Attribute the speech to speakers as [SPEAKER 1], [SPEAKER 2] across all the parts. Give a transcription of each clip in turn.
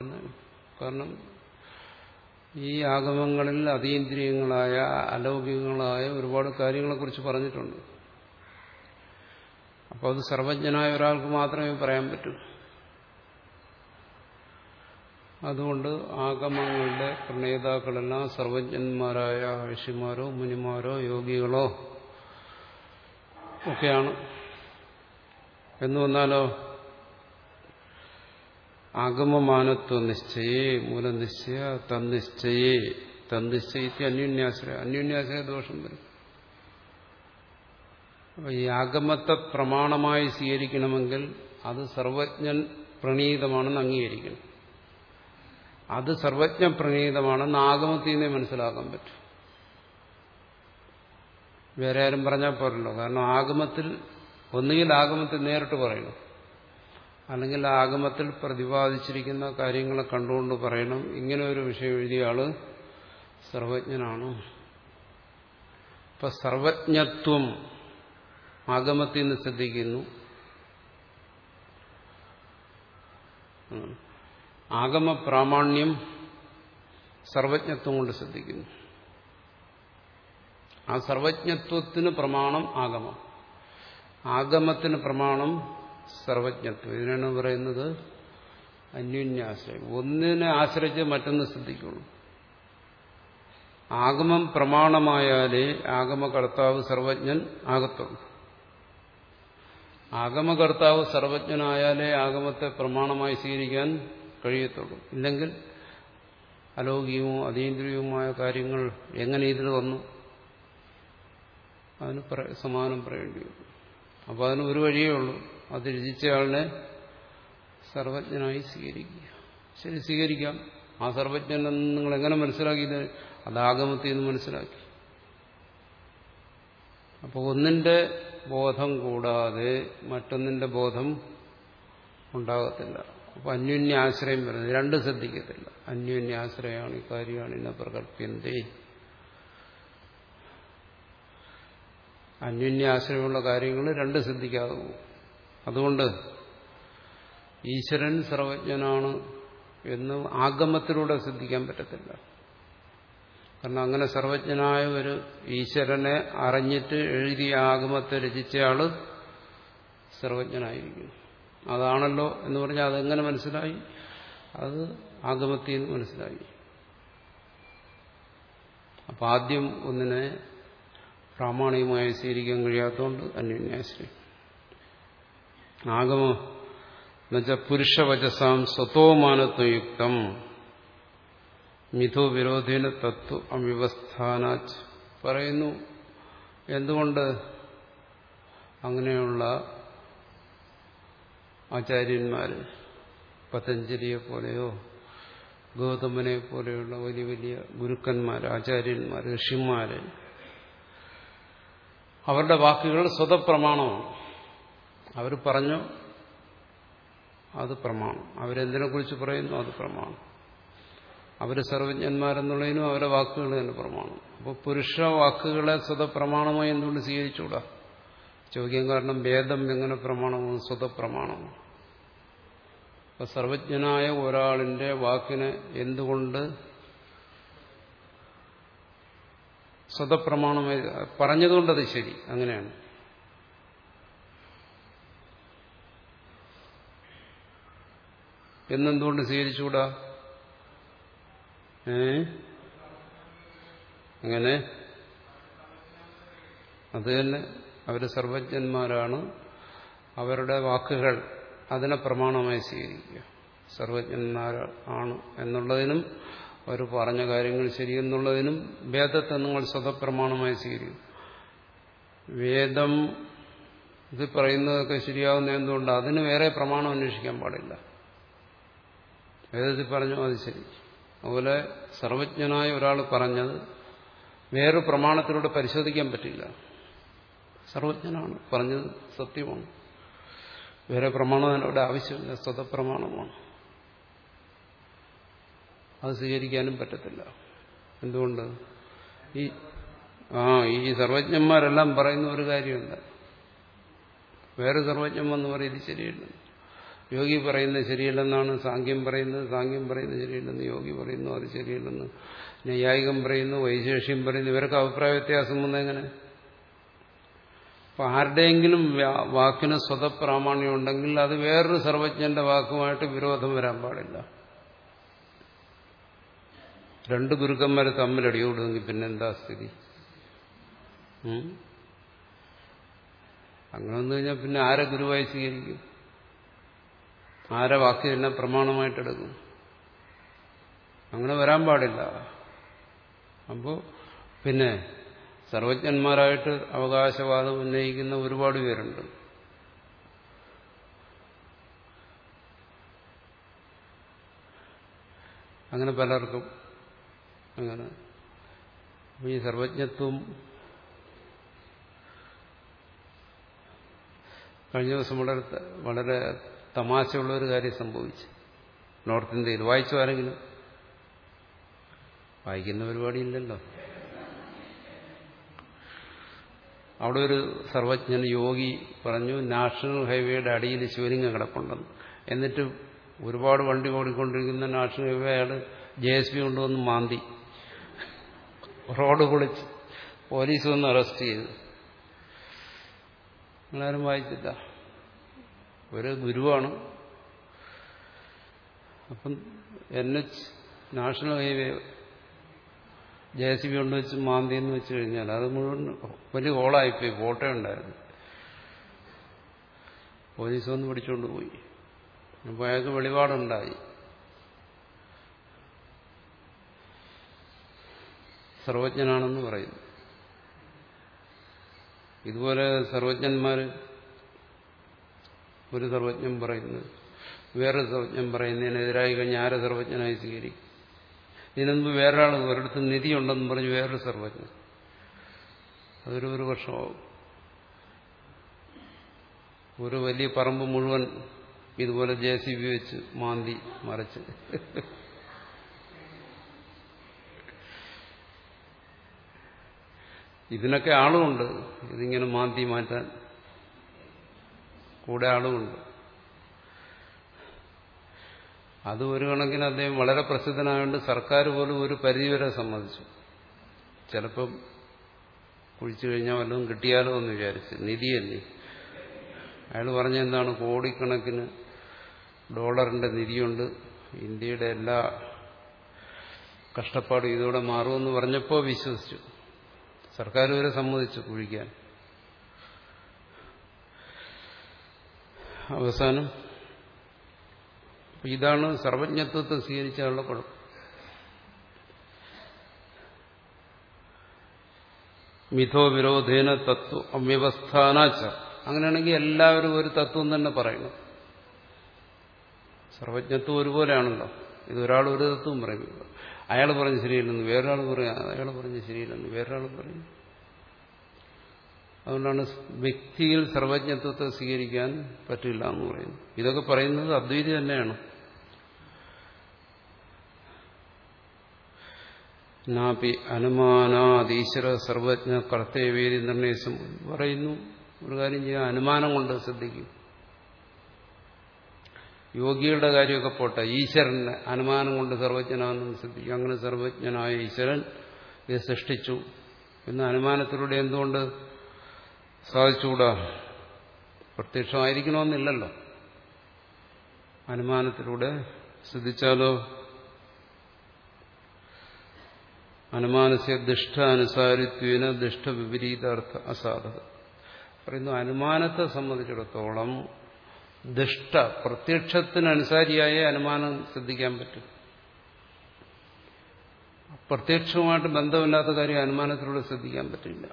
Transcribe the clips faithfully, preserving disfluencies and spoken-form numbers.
[SPEAKER 1] കാരണം ഈ ആഗമങ്ങളിൽ അതീന്ദ്രിയങ്ങളായ അലൗകികങ്ങളായ ഒരുപാട് കാര്യങ്ങളെക്കുറിച്ച് പറഞ്ഞിട്ടുണ്ട്. അപ്പോൾ അത് സർവജ്ഞനായ ഒരാൾക്ക് മാത്രമേ പറയാൻ പറ്റൂ. അതുകൊണ്ട് ആഗമങ്ങളുടെ പ്രണേതാക്കളെല്ലാം സർവജ്ഞന്മാരായ ഋഷിമാരോ മുനിമാരോ യോഗികളോ ഒക്കെയാണ്. എന്ന് വന്നാലോ ആഗമമാനത്വ നിശ്ചയേ മൂലനിശ്ചയ തന്നിശ്ചയേ തന്നിശ്ചയിച്ച് അന്യോന്യാശ്രയ അന്യോന്യാശ്രയ ദോഷം വരും. അപ്പൊ ഈ ആഗമത്തെ പ്രമാണമായി സ്വീകരിക്കണമെങ്കിൽ അത് സർവജ്ഞൻ പ്രണീതമാണെന്ന് അംഗീകരിക്കണം. അത് സർവജ്ഞ പ്രണീതമാണെന്ന് ആഗമത്തിൽ നിന്നേ മനസ്സിലാക്കാൻ പറ്റും. വേറെ ആരും പറഞ്ഞാൽ പോരല്ലോ. കാരണം ആഗമത്തിൽ ഒന്നുകിൽ ആഗമത്തിൽ നേരിട്ട് പറയണം, അല്ലെങ്കിൽ ആഗമത്തിൽ പ്രതിപാദിച്ചിരിക്കുന്ന കാര്യങ്ങളെ കണ്ടുകൊണ്ട് പറയണം ഇങ്ങനെ ഒരു വിഷയം എഴുതിയ ആള് സർവജ്ഞനാണ്. ഇപ്പൊ സർവജ്ഞത്വം ആഗമത്തിൽ നിന്ന് ശ്രദ്ധിക്കുന്നു. ആഗമ പ്രാമാണ്യം സർവജ്ഞത്വം കൊണ്ട് ശ്രദ്ധിക്കുന്നു. ആ സർവജ്ഞത്വത്തിന് പ്രമാണം ആഗമം, ആഗമത്തിന് പ്രമാണം സർവജ്ഞത്വം. ഇതിനാണ് പറയുന്നത് അന്യോന്യാശ്രയം. ഒന്നിനെ ആശ്രയിച്ച് മറ്റൊന്ന് ശ്രദ്ധിക്കുള്ളൂ. ആഗമം പ്രമാണമായാലേ ആഗമകർത്താവ് സർവജ്ഞൻ ആകത്തുള്ളൂ. ആഗമകർത്താവ് സർവജ്ഞനായാലേ ആഗമത്തെ പ്രമാണമായി സ്വീകരിക്കാൻ കഴിയത്തുള്ളൂ. ഇല്ലെങ്കിൽ അലൗകികവും അതീന്ദ്രിയവുമായ കാര്യങ്ങൾ എങ്ങനെ ഇതിൽ വന്നു, അതിന് സമാനം പറയേണ്ടി വരും. അപ്പോൾ അതിന് ഒരു വഴിയേ ഉള്ളൂ, അത് രചിച്ചയാളിനെ സർവജ്ഞനായി സ്വീകരിക്കുക. ശരി, സ്വീകരിക്കാം. ആ സർവജ്ഞനെന്ന് നിങ്ങൾ എങ്ങനെ മനസ്സിലാക്കിയത്? അത് ആഗമത്തിൽ നിന്ന് മനസ്സിലാക്കി. അപ്പോൾ ഒന്നിന്റെ ബോധം കൂടാതെ മറ്റൊന്നിന്റെ ബോധം ഉണ്ടാകത്തില്ല. അപ്പൊ അന്യോന്യാശ്രയം വരുന്നത് രണ്ടും ശ്രദ്ധിക്കത്തില്ല. അന്യോന്യാശ്രയമാണ് ഈ കാര്യമാണ് ഇന്ന പ്രകല്പ്യന്തേ. അന്യോന്യാശ്രയമുള്ള കാര്യങ്ങൾ രണ്ട് ശ്രദ്ധിക്കാതെ പോകും. അതുകൊണ്ട് ഈശ്വരൻ സർവജ്ഞനാണ് എന്ന് ആഗമത്തിലൂടെ സിദ്ധിക്കാൻ പറ്റത്തില്ല. കാരണം അങ്ങനെ സർവജ്ഞനായ ഒരു ഈശ്വരനെ അറിഞ്ഞിട്ട് എഴുതിയ ആഗമത്തെ രചിച്ചയാള് സർവജ്ഞനായിരിക്കുന്നു. അതാണല്ലോ എന്ന് പറഞ്ഞാൽ അതെങ്ങനെ മനസ്സിലായി? അത് ആഗമത്തിൽ നിന്ന് മനസ്സിലായി. അപ്പൊ ആദ്യം ഒന്നിനെ പ്രാമാണികമായി സ്വീകരിക്കാൻ കഴിയാത്തതുകൊണ്ട് അന്യോന്യാശ്രയം. ആഗമം എന്നുവെച്ചാൽ പുരുഷവചസാം സ്വതോമാനത്വയുക്തം മിഥോ വിരോധേന തത്വ അവിവസ്ഥാനാച്ച് പറയുന്നു. എന്തുകൊണ്ട് അങ്ങനെയുള്ള ആചാര്യന്മാര് പതഞ്ജലിയെ പോലെയോ ഗൗതമനെ പോലെയുള്ള വലിയ വലിയ ഗുരുക്കന്മാർ, ആചാര്യന്മാർ, ഋഷിമാര്, അവരുടെ വാക്കുകൾ സ്വതപ്രമാണമാണ്. അവർ പറഞ്ഞു അത് പ്രമാണം. അവരെന്തിനെ കുറിച്ച് പറയുന്നു അത് പ്രമാണം. അവർ സർവജ്ഞന്മാരെന്നുള്ളതിനും അവരുടെ വാക്കുകൾ തന്നെ പ്രമാണം. അപ്പോൾ പുരുഷ വാക്കുകളെ സ്വതപ്രമാണമായി എന്തുകൊണ്ട് സ്വീകരിച്ചുകൂടാ ചോദിക്കാൻ കാരണം വേദം എങ്ങനെ പ്രമാണമാണ്? സ്വതപ്രമാണമാണ്. അപ്പൊ സർവജ്ഞനായ ഒരാളിന്റെ വാക്കിനെ എന്തുകൊണ്ട് സ്വതപ്രമാണമായി പറഞ്ഞതുകൊണ്ടത് ശരി, അങ്ങനെയാണ്. എന്നെന്തുകൊണ്ട് സ്വീകരിച്ചുകൂടാ? ഏ അങ്ങനെ അത് തന്നെ, അവർ സർവജ്ഞന്മാരാണ്. അവരുടെ വാക്കുകൾ അതിനെ പ്രമാണമായി സ്വീകരിക്കുക. സർവജ്ഞന്മാരാണ് എന്നുള്ളതിനും അവർ പറഞ്ഞ കാര്യങ്ങൾ ശരിയെന്നുള്ളതിനും വേദത്തെ നിങ്ങൾ സ്വതപ്രമാണമായി സ്വീകരിക്കും. വേദം ഇത് പറയുന്നതൊക്കെ ശരിയാവുന്ന എന്തുകൊണ്ട്? അതിന് വേറെ പ്രമാണം അന്വേഷിക്കാൻ പാടില്ല. വേദത്തിൽ പറഞ്ഞു അത് ശരി. അതുപോലെ സർവജ്ഞനായ ഒരാൾ പറഞ്ഞത് വേറെ പ്രമാണത്തിലൂടെ പരിശോധിക്കാൻ പറ്റില്ല. സർവജ്ഞനാണ് പറഞ്ഞത്, സത്യമാണ്. വേറെ പ്രമാണം അതിനോട് ആവശ്യമില്ല, സ്വതപ്രമാണമാണ്. അത് സ്വീകരിക്കാനും പറ്റത്തില്ല. എന്തുകൊണ്ട്? ഈ ആ ഈ സർവജ്ഞന്മാരെല്ലാം പറയുന്ന ഒരു കാര്യമുണ്ട്. വേറെ സർവജ്ഞൻ വന്ന് പറയും ഇത് ശരിയല്ല. യോഗി പറയുന്നത് ശരിയല്ലെന്നാണ് സാങ്ക്യം പറയുന്നത്, സാങ്ക്യം പറയുന്നത് ശരിയല്ലെന്ന് യോഗി പറയുന്നു, അത് ശരിയല്ലെന്ന് നൈയായികം പറയുന്നു, വൈശേഷ്യം പറയുന്നു. ഇവർക്ക് അഭിപ്രായ വ്യത്യാസം വന്നെങ്ങനെ? അപ്പൊ ആരുടെയെങ്കിലും വാക്കിന് സ്വതപ്രാമാണ്യം ഉണ്ടെങ്കിൽ അത് വേറൊരു സർവജ്ഞന്റെ വാക്കുമായിട്ട് വിരോധം വരാൻ പാടില്ല. രണ്ട് ഗുരുക്കന്മാർ തമ്മിൽ അടിയോടുമെങ്കിൽ പിന്നെന്താ സ്ഥിതി? അങ്ങനെ വന്നു കഴിഞ്ഞാൽ പിന്നെ ആരെ ഗുരുവായി സ്വീകരിക്കും? ആരെ വാക്ക് തന്നെ പ്രമാണമായിട്ടെടുക്കും? അങ്ങനെ വരാൻ പാടില്ല. അപ്പോൾ പിന്നെ സർവജ്ഞന്മാരായിട്ട് അവകാശവാദം ഉന്നയിക്കുന്ന ഒരുപാട് പേരുണ്ട്. അങ്ങനെ പലർക്കും അങ്ങനെ ഈ സർവജ്ഞത്വം കഴിഞ്ഞ ദിവസം വളരെ വളരെ തമാശയുള്ള ഒരു കാര്യം സംഭവിച്ചു നോർത്ത് ഇന്ത്യയിൽ. വായിച്ചു ആരെങ്കിലും? വായിക്കുന്ന പരിപാടിയില്ലല്ലോ. അവിടെ ഒരു സർവജ്ഞൻ യോഗി പറഞ്ഞു നാഷണൽ ഹൈവേയുടെ അടിയിൽ ശിവലിംഗം കിടപ്പുണ്ടെന്ന്. എന്നിട്ട് ഒരുപാട് വണ്ടി ഓടിക്കൊണ്ടിരിക്കുന്ന നാഷണൽ ഹൈവേ അയാൾ ജെ എസ് പി കൊണ്ടുവന്ന് മാന്തി റോഡ് പൊളിച്ച് പോലീസ് വന്ന് അറസ്റ്റ് ചെയ്തു. നിങ്ങളാരും വായിച്ചില്ല. ഒരു ഗുരുവാണ്. അപ്പം N H national highway J C B കൊണ്ട് വെച്ച് മാന്തി എന്ന് വെച്ച് കഴിഞ്ഞാൽ അത് മുഴുവൻ വലിയ ഹോളായിപ്പോയി. ഫോട്ടോ ഉണ്ടായിരുന്നു. പോലീസ് വന്ന് പിടിച്ചുകൊണ്ട് പോയി. അപ്പോൾ അയാൾക്ക് വെളിപാടുണ്ടായി. സർവജ്ഞനാണെന്ന് പറയുന്നു. ഇതുപോലെ സർവജ്ഞന്മാർ ഒരു സർവജ്ഞൻ പറയുന്നത് വേറൊരു സർവജ്ഞൻ പറയുന്നതിനെതിരായി കഴിഞ്ഞ് ആരെ സർവജ്ഞനായി സ്വീകരിക്കും? ഇതിനു വേറൊരാൾ ഒരിടത്ത് നിധിയുണ്ടെന്ന് പറഞ്ഞ് വേറൊരു സർവജ്ഞൻ. അതൊരു ഒരു വർഷമാവും. ഒരു വലിയ പറമ്പ് മുഴുവൻ ഇതുപോലെ ജെ സി ബി വെച്ച് മാന്തി മറിച്ച് ഇതിനൊക്കെ ആളുമുണ്ട്. ഇതിങ്ങനെ മാന്തി മാറ്റാൻ കൂടെ ആളുമുണ്ട്. അത് ഒരു കണക്കിന് അദ്ദേഹം വളരെ പ്രസിദ്ധനായതുകൊണ്ട് സർക്കാർ പോലും ഒരു പരിധിവരെ സമ്മതിച്ചു. ചിലപ്പം കുഴിച്ചു കഴിഞ്ഞാൽ വല്ലതും കിട്ടിയാലോ എന്ന് വിചാരിച്ചു. നിധിയല്ലേ. അയാൾ പറഞ്ഞ എന്താണ്, കോടിക്കണക്കിന് ഡോളറിന്റെ നിധിയുണ്ട്, ഇന്ത്യയുടെ എല്ലാ കഷ്ടപ്പാടും ഇതോടെ മാറുമെന്ന് പറഞ്ഞപ്പോൾ വിശ്വസിച്ചു. സർക്കാർ വരെ സമ്മതിച്ചു കുഴിക്കാൻ. അവസാനം ഇതാണ് സർവജ്ഞത്വത്തെ സ്വീകരിച്ചാലുള്ള കുഴപ്പം. മിഥോ വിരോധേന തത്വ അവ്യവസ്ഥാനാച്ച. അങ്ങനെയാണെങ്കിൽ എല്ലാവരും ഒരു തത്വം തന്നെ പറയണം. സർവജ്ഞത്വം ഒരുപോലെയാണല്ലോ. ഇതൊരാൾ ഒരു തത്വം പറയും. അയാൾ പറഞ്ഞ് ശരിയില്ലെന്ന് വേറൊരാൾ പറയാം, അയാൾ പറഞ്ഞ് ശരിയില്ലെന്ന് വേറൊരാൾ പറയും. അതുകൊണ്ടാണ് വ്യക്തിയിൽ സർവജ്ഞത്വത്തെ സ്വീകരിക്കാൻ പറ്റില്ല എന്ന് പറയുന്നത്. ഇതൊക്കെ പറയുന്നത് അദ്വൈതി തന്നെയാണ്. നാപി അനുമാനാദീശ്വര സർവജ്ഞ കർത്തവ്യേരി നിർണയം പറയുന്നു. ഒരു കാര്യം ചെയ്യാൻ അനുമാനം കൊണ്ട് ശ്രദ്ധിക്കും. യോഗിയുടെ കാര്യമൊക്കെ പോട്ടെ, ഈശ്വരനെ അനുമാനം കൊണ്ട് സർവജ്ഞനാണെന്ന് ശ്രദ്ധിക്കും. അങ്ങനെ സർവജ്ഞനായ ഈശ്വരൻ ഇത് സൃഷ്ടിച്ചു എന്ന് അനുമാനത്തിലൂടെ എന്തുകൊണ്ട് സാധിച്ചുകൂടാ? പ്രത്യക്ഷമായിരിക്കണമെന്നില്ലല്ലോ. അനുമാനത്തിലൂടെ ശ്രദ്ധിച്ചാലോ? അനുമാനസ്യ ദുഷ്ട അനുസാരിത്വേന ദുഷ്ട വിപരീതാർത്ഥ അസാധക പറയുന്നു. അനുമാനത്തെ സംബന്ധിച്ചിടത്തോളം ദുഷ്ട പ്രത്യക്ഷത്തിനനുസാരിയായ അനുമാനം ശ്രദ്ധിക്കാൻ പറ്റും. പ്രത്യക്ഷവുമായിട്ട് ബന്ധമില്ലാത്ത കാര്യം അനുമാനത്തിലൂടെ ശ്രദ്ധിക്കാൻ പറ്റില്ല.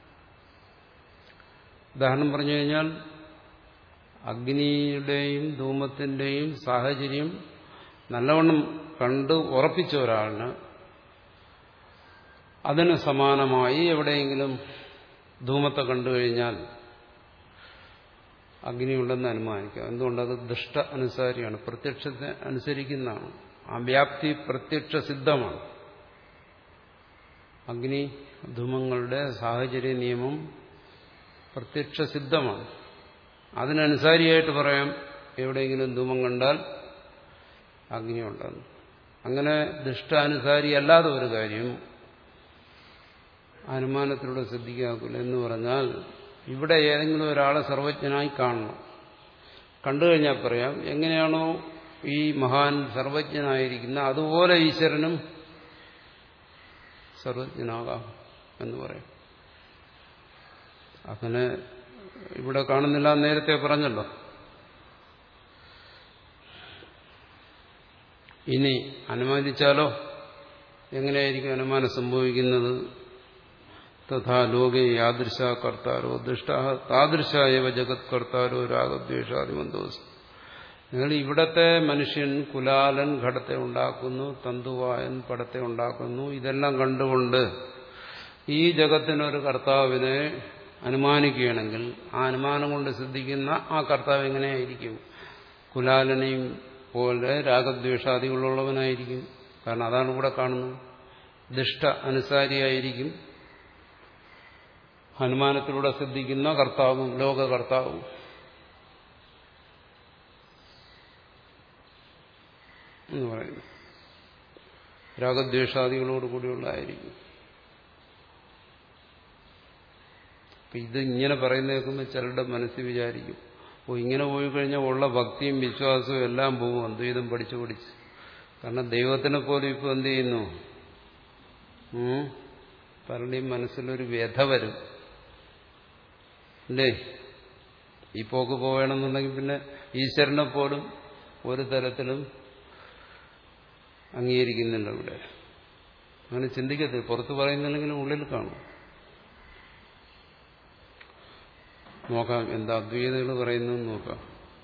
[SPEAKER 1] ഉദാഹരണം പറഞ്ഞു കഴിഞ്ഞാൽ അഗ്നിയുടെയും ധൂമത്തിന്റെയും സാഹചര്യം നല്ലവണ്ണം കണ്ട് ഉറപ്പിച്ച ഒരാളിന് അതിന് സമാനമായി എവിടെയെങ്കിലും ധൂമത്തെ കണ്ടു കഴിഞ്ഞാൽ അഗ്നിയുണ്ടെന്ന് അനുമാനിക്കാം. എന്തുകൊണ്ടത് ദുഷ്ട അനുസാരിയാണ്, പ്രത്യക്ഷത്തെ അനുസരിക്കുന്നതാണ്. ആ വ്യാപ്തി പ്രത്യക്ഷ സിദ്ധമാണ്. അഗ്നി ധൂമങ്ങളുടെ സാഹചര്യ നിയമം പ്രത്യക്ഷ സിദ്ധമാണ്. അതിനനുസാരിയായിട്ട് പറയാം എവിടെയെങ്കിലും ധൂമം കണ്ടാൽ അഗ്നിയുണ്ടെന്ന്. അങ്ങനെ ദുഷ്ടാനുസാരി അല്ലാതെ ഒരു കാര്യം അനുമാനത്തിലൂടെ ശ്രദ്ധിക്കാക്കില്ല എന്ന് പറഞ്ഞാൽ ഇവിടെ ഏതെങ്കിലും ഒരാളെ സർവജ്ഞനായി കാണണം. കണ്ടു കഴിഞ്ഞാൽ പറയാം എങ്ങനെയാണോ ഈ മഹാൻ സർവജ്ഞനായിരിക്കുന്ന അതുപോലെ ഈശ്വരനും സർവജ്ഞനാകാം എന്ന് പറയാം. അങ്ങനെ ഇവിടെ കാണുന്നില്ല, നേരത്തെ പറഞ്ഞല്ലോ. ഇനി അനുമാനിച്ചാലോ എങ്ങനെയായിരിക്കും അനുമാനം സംഭവിക്കുന്നത്? തഥാ ലോകേ യാദൃശ കർത്താരോ ദുഷ്ട താദൃശായവ ജഗത് കർത്താരോ രാഗദ്വേഷാദിമന്തോസ്. നിങ്ങൾ ഇവിടത്തെ മനുഷ്യൻ കുലാലൻ ഘടത്തെ ഉണ്ടാക്കുന്നു, തന്തുവായൻ പടത്തെ ഉണ്ടാക്കുന്നു. ഇതെല്ലാം കണ്ടുകൊണ്ട് ഈ ജഗത്തിനൊരു കർത്താവിനെ അനുമാനിക്കുകയാണെങ്കിൽ ആ അനുമാനം കൊണ്ട് സിദ്ധിക്കുന്ന ആ കർത്താവ് എങ്ങനെയായിരിക്കും? കുലാലനെയും പോലെ രാഗദ്വേഷാദികളുള്ളവനായിരിക്കും. കാരണം അതാണ് ഇവിടെ കാണുന്നത്. ദുഷ്ട അനുസാരിയായിരിക്കും അനുമാനത്തിലൂടെ സിദ്ധിക്കുന്ന കർത്താവും ലോകകർത്താവും. എന്ന് പറയുന്നു രാഗദ്വേഷാദികളോടുകൂടിയുള്ളതായിരിക്കും. അപ്പൊ ഇത് ഇങ്ങനെ പറയുന്ന കേൾക്കുമ്പോൾ ചിലരുടെ മനസ്സിൽ വിചാരിക്കും, ഓ ഇങ്ങനെ പോയി കഴിഞ്ഞാൽ ഉള്ള ഭക്തിയും വിശ്വാസവും എല്ലാം പോകും അദ്വൈതം പഠിച്ചു പഠിച്ച്. കാരണം ദൈവത്തിനെ പോലും ഇപ്പൊ എന്ത് ചെയ്യുന്നു, പലരുടെയും മനസ്സിലൊരു വ്യഥ വരും അല്ലേ? ഈ പോക്ക് പോകണമെന്നുണ്ടെങ്കിൽ പിന്നെ ഈശ്വരനെ പോലും ഒരു തരത്തിലും അംഗീകരിക്കുന്നില്ല ഇവിടെ. അങ്ങനെ ചിന്തിക്കത്തില്ല. പുറത്ത് പറയുന്നില്ലെങ്കിലും ഉള്ളിൽ കാണും. നോക്കാം എന്താ അദ്വൈതകൾ പറയുന്നത് നോക്കാം.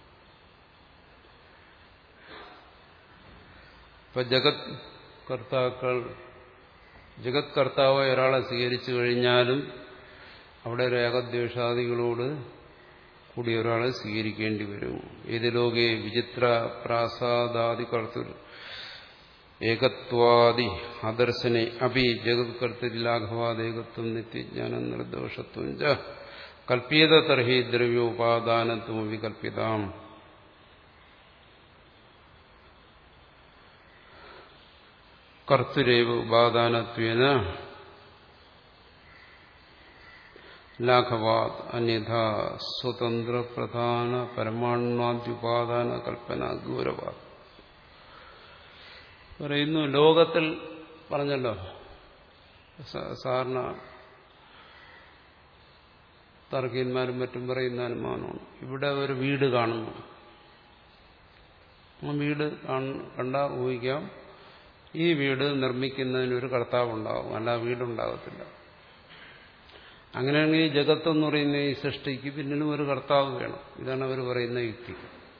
[SPEAKER 1] ഇപ്പൊ ജഗത് കർത്താക്കൾ ജഗത് കർത്താവ് ഒരാളെ സ്വീകരിച്ചു കഴിഞ്ഞാലും അവിടെ രാഗദ്വേഷാദികളോട് കൂടി ഒരാളെ സ്വീകരിക്കേണ്ടി വരും. ഏത് ലോകേ വിചിത്ര പ്രാസാദാദി കർത്തൃ ഏകത്വാദി ആദർശനെ അപി ജഗത് കർത്തൃലാഘവാദേകത്വം നിത്യജ്ഞാനം നിർദോഷത്വം ച കൽപ്യത തർഹി ദ്രവ്യോപാദാനത്വം വികൽപ്പിതാം. കർത്തൃരേവ ഉപാദാനത്വേന ലാഘവാത് അന്യഥാ സ്വതന്ത്ര പ്രധാന പരമാണ്വാദ്യുപാദാന കൽപ്പന ഗൗരവാത്. പറയുന്നു ലോകത്തിൽ പറഞ്ഞല്ലോ സാധാരണ തർക്കീന്മാരും മറ്റും പറയുന്ന അനുമാനമാണ്. ഇവിടെ ഒരു വീട് കാണുന്നു. ആ വീട് കണ്ടാൽ ഊഹിക്കാം ഈ വീട് നിർമ്മിക്കുന്നതിനൊരു കർത്താവുണ്ടാവും, അല്ല വീടുണ്ടാകത്തില്ല. അങ്ങനെയാണെങ്കിൽ ഈ ജഗത്ത് എന്ന് പറയുന്ന ഈ സൃഷ്ടിക്ക് പിന്നിലും ഒരു കർത്താവ് വേണം. ഇതാണ് അവർ പറയുന്ന യുക്തി.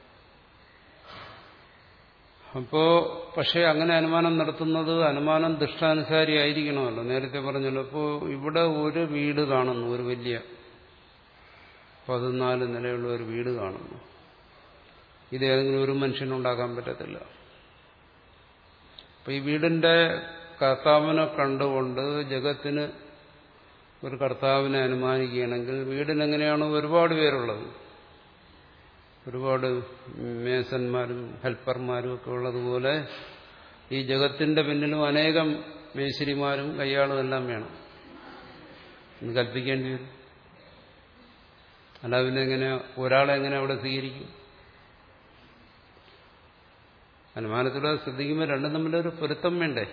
[SPEAKER 1] അപ്പോ പക്ഷെ അങ്ങനെ അനുമാനം നടത്തുന്നത് അനുമാനം ദുഷ്ടാനുസാരി ആയിരിക്കണമല്ലോ. നേരത്തെ പറഞ്ഞല്ലോ. അപ്പോൾ ഇവിടെ ഒരു വീട് കാണുന്നു, ഒരു വലിയ പതിനാല് നിലയുള്ള ഒരു വീട് കാണുന്നു. ഇത് ഏതെങ്കിലും ഒരു മനുഷ്യനുണ്ടാക്കാൻ പറ്റത്തില്ല. അപ്പൊ ഈ വീടിന്റെ കർത്താവിനെ കണ്ടുകൊണ്ട് ജഗത്തിന് ഒരു കർത്താവിനെ അനുമാനിക്കുകയാണെങ്കിൽ വീടിനെങ്ങനെയാണോ ഒരുപാട് പേരുള്ളത്, ഒരുപാട് മേസന്മാരും ഹെൽപ്പർമാരും ഒക്കെ ഉള്ളതുപോലെ ഈ ജഗത്തിന്റെ പിന്നിലും അനേകം മേശരിമാരും കയ്യാളും എല്ലാം വേണം എന്ന് കൽപ്പിക്കേണ്ടി വരും. അല്ല പിന്നെ എങ്ങനെ ഒരാളെ എങ്ങനെ അവിടെ സ്വീകരിക്കും? അനുമാനത്തിലൂടെ ശ്രദ്ധിക്കുമ്പോൾ രണ്ടും തമ്മിലൊരു പൊരുത്തം വേണ്ടേ?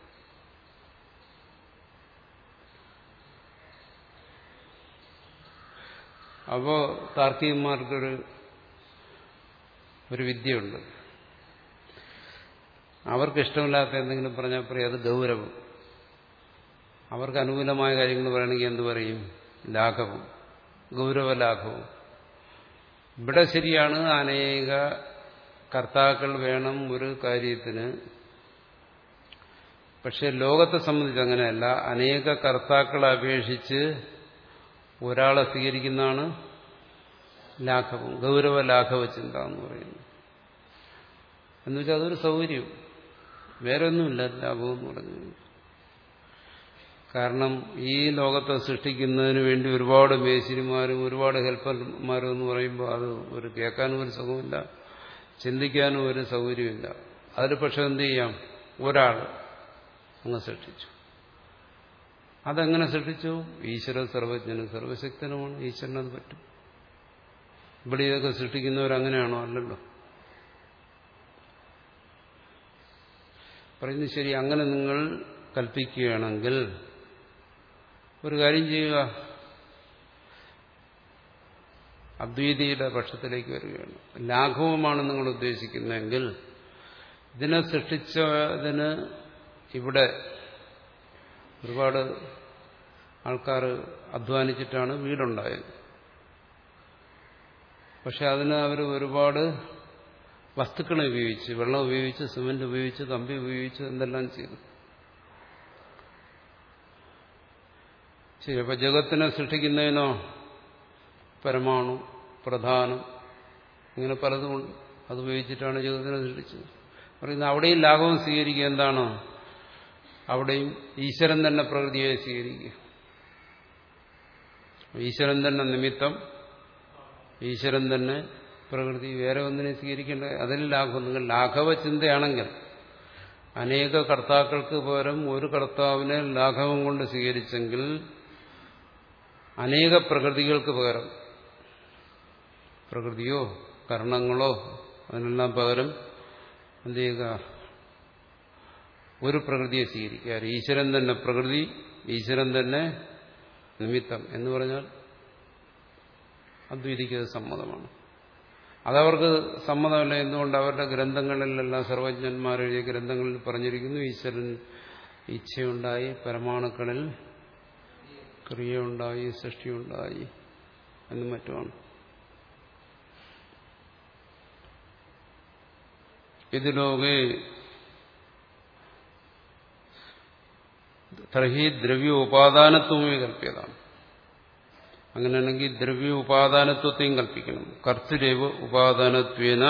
[SPEAKER 1] അപ്പോ താർക്കികന്മാർക്കൊരു ഒരു വിദ്യയുണ്ട്. അവർക്ക് ഇഷ്ടമില്ലാത്ത എന്തെങ്കിലും പറഞ്ഞാൽ പറയും അത് ഗൗരവം. അവർക്ക് അനുകൂലമായ കാര്യങ്ങൾ പറയണമെങ്കിൽ എന്ത് പറയും? ലാഘവം, ഗൗരവലാഘവം. ഇവിടെ ശരിയാണ്, അനേക കർത്താക്കൾ വേണം ഒരു കാര്യത്തിന്. പക്ഷെ ലോകത്തെ സംബന്ധിച്ച് അങ്ങനെയല്ല. അനേക കർത്താക്കളെ അപേക്ഷിച്ച് ഒരാളെ സ്വീകരിക്കുന്നതാണ് ലാഘവം, ഗൗരവ ലാഘവ ചിന്ത എന്ന് പറയുന്നത്. എന്നുവെച്ചാൽ അതൊരു സൗകര്യം, വേറെ ഒന്നുമില്ല ലാഭം എന്ന് പറയുന്നത്. കാരണം ഈ ലോകത്തെ സൃഷ്ടിക്കുന്നതിന് വേണ്ടി ഒരുപാട് മേശിരിമാരും ഒരുപാട് ഹെൽപ്പർമാരും എന്ന് പറയുമ്പോൾ അത് ഒരു കേൾക്കാനും ഒരു സുഖമില്ല, ചിന്തിക്കാനും ഒരു സൗകര്യമില്ല. അതിൽ പക്ഷെ എന്ത് ചെയ്യാം, ഒരാൾ അങ്ങ് സൃഷ്ടിച്ചു. അതെങ്ങനെ സൃഷ്ടിച്ചു? ഈശ്വര സർവജ്ഞനും സർവശക്തനുമാണ്, ഈശ്വരനത് പറ്റും. ഇവിടെ ഇതൊക്കെ സൃഷ്ടിക്കുന്നവരങ്ങനെയാണോ? അല്ലല്ലോ. പറയുന്നത് ശരി. അങ്ങനെ നിങ്ങൾ കൽപ്പിക്കുകയാണെങ്കിൽ ഒരു കാര്യം ചെയ്യുക, അദ്വൈതിയുടെ പക്ഷത്തിലേക്ക് വരികയാണ്. ലാഘവമാണ് നിങ്ങൾ ഉദ്ദേശിക്കുന്നതെങ്കിൽ ഇതിനെ സൃഷ്ടിച്ചതിന് ഇവിടെ ഒരുപാട് ആൾക്കാർ അധ്വാനിച്ചിട്ടാണ് വീടുണ്ടായത്. പക്ഷെ അതിന് അവർ ഒരുപാട് വസ്തുക്കളെ ഉപയോഗിച്ച്, വെള്ളം ഉപയോഗിച്ച്, സിമന്റ് ഉപയോഗിച്ച്, കമ്പി ഉപയോഗിച്ച് എന്തെല്ലാം ചെയ്തു. ശരി. അപ്പൊ ജഗത്തിനെ സൃഷ്ടിക്കുന്നതിനോ പരമാണു, പ്രധാനം, ഇങ്ങനെ പലതുമുണ്ട്. അത് ഉപയോഗിച്ചിട്ടാണ് ജഗത്തിനെ സൃഷ്ടിച്ചത്. പറയുന്നത് അവിടെയും ലാഘവം സ്വീകരിക്കുക. എന്താണ്? അവിടെയും ഈശ്വരൻ തന്നെ പ്രകൃതിയെ സ്വീകരിക്കുക. ഈശ്വരൻ തന്നെ നിമിത്തം, ഈശ്വരൻ തന്നെ പ്രകൃതി, വേറെ ഒന്നിനെ സ്വീകരിക്കേണ്ട. അതിൽ ലാഘവം. നിങ്ങൾ ലാഘവ ചിന്തയാണെങ്കിൽ അനേക കർത്താക്കൾക്ക് പകരം ഒരു കർത്താവിനെ ലാഘവം കൊണ്ട് സ്വീകരിച്ചെങ്കിൽ അനേക പ്രകൃതികൾക്ക് പകരം, പ്രകൃതിയോ കർണങ്ങളോ അതിനെല്ലാം പകരം എന്ത് ചെയ്യുക, ഒരു പ്രകൃതിയെ സ്വീകരിക്കുക. ഈശ്വരൻ തന്നെ പ്രകൃതി, ഈശ്വരൻ തന്നെ നിമിത്തം എന്ന് പറഞ്ഞാൽ അദ്വൈതിക്ക് അത് സമ്മതമാണ്. അതവർക്ക് സമ്മതമല്ല. എന്തുകൊണ്ട്? അവരുടെ ഗ്രന്ഥങ്ങളിലെല്ലാം, സർവജ്ഞന്മാരെഴുതിയ ഗ്രന്ഥങ്ങളിൽ പറഞ്ഞിരിക്കുന്നു ഈശ്വരൻ ഇച്ഛയുണ്ടായി, പരമാണുക്കളിൽ ക്രിയയുണ്ടായി, സൃഷ്ടിയുണ്ടായി എന്നും മറ്റുമാണ്. ഇതിലോകെ തർഹി ദ്രവ്യ ഉപാദാനത്വമേ കൽപ്പിയതാണ്. അങ്ങനെയാണെങ്കിൽ ദ്രവ്യ ഉപാദാനത്വത്തെയും കൽപ്പിക്കണം. കർത്തൃരേവ ഉപാദാനത്വേന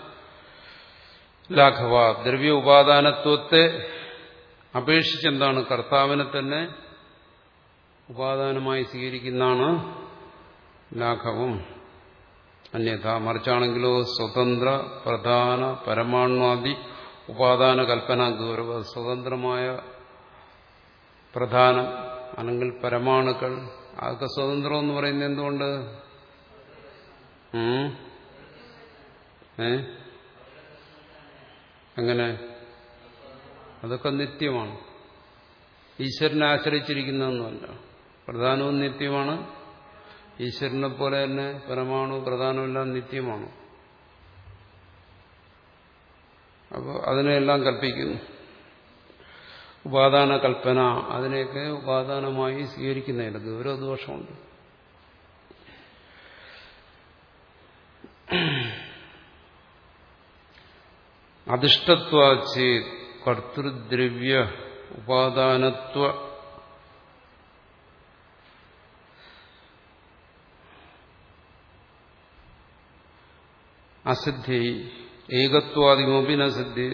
[SPEAKER 1] ലാഘവ. ദ്രവ്യ ഉപാദാനത്വത്തെ അപേക്ഷിച്ചെന്താണ്? കർത്താവിനെ തന്നെ ഉപാദാനമായി സ്വീകരിക്കുന്നതാണ് ലാഘവം. അന്യഥ മറിച്ചാണെങ്കിലോ സ്വതന്ത്ര പ്രധാന പരമാണുവാദി ഉപാദാന കൽപ്പന ഗൗരവ. സ്വതന്ത്രമായ പ്രധാനം അല്ലെങ്കിൽ പരമാണുക്കൾ, അതൊക്കെ സ്വതന്ത്രം എന്ന് പറയുന്നത് എന്തുകൊണ്ട്? ഏ അങ്ങനെ അതൊക്കെ നിത്യമാണ്. ഈശ്വരനെ ആശ്രയിച്ചിരിക്കുന്നതൊന്നുമല്ല. പ്രധാനവും നിത്യമാണ്. ഈശ്വരനെ പോലെ തന്നെ പരമാണു പ്രധാനമെല്ലാം നിത്യമാണ്. അപ്പോൾ അതിനെല്ലാം കൽപ്പിക്കുന്നു. ഉപാദാന കൽപ്പന, അതിനെയൊക്കെ ഉപാദാനമായി സ്വീകരിക്കുന്നതിന് ഗൗരവദോഷമുണ്ട്. അധിഷ്ഠത്വാചേ കർത്തൃദ്രവ്യ ഉപാദാനത്വ അസിദ്ധി ഏകത്വാദിമോപി ന സിദ്ധി.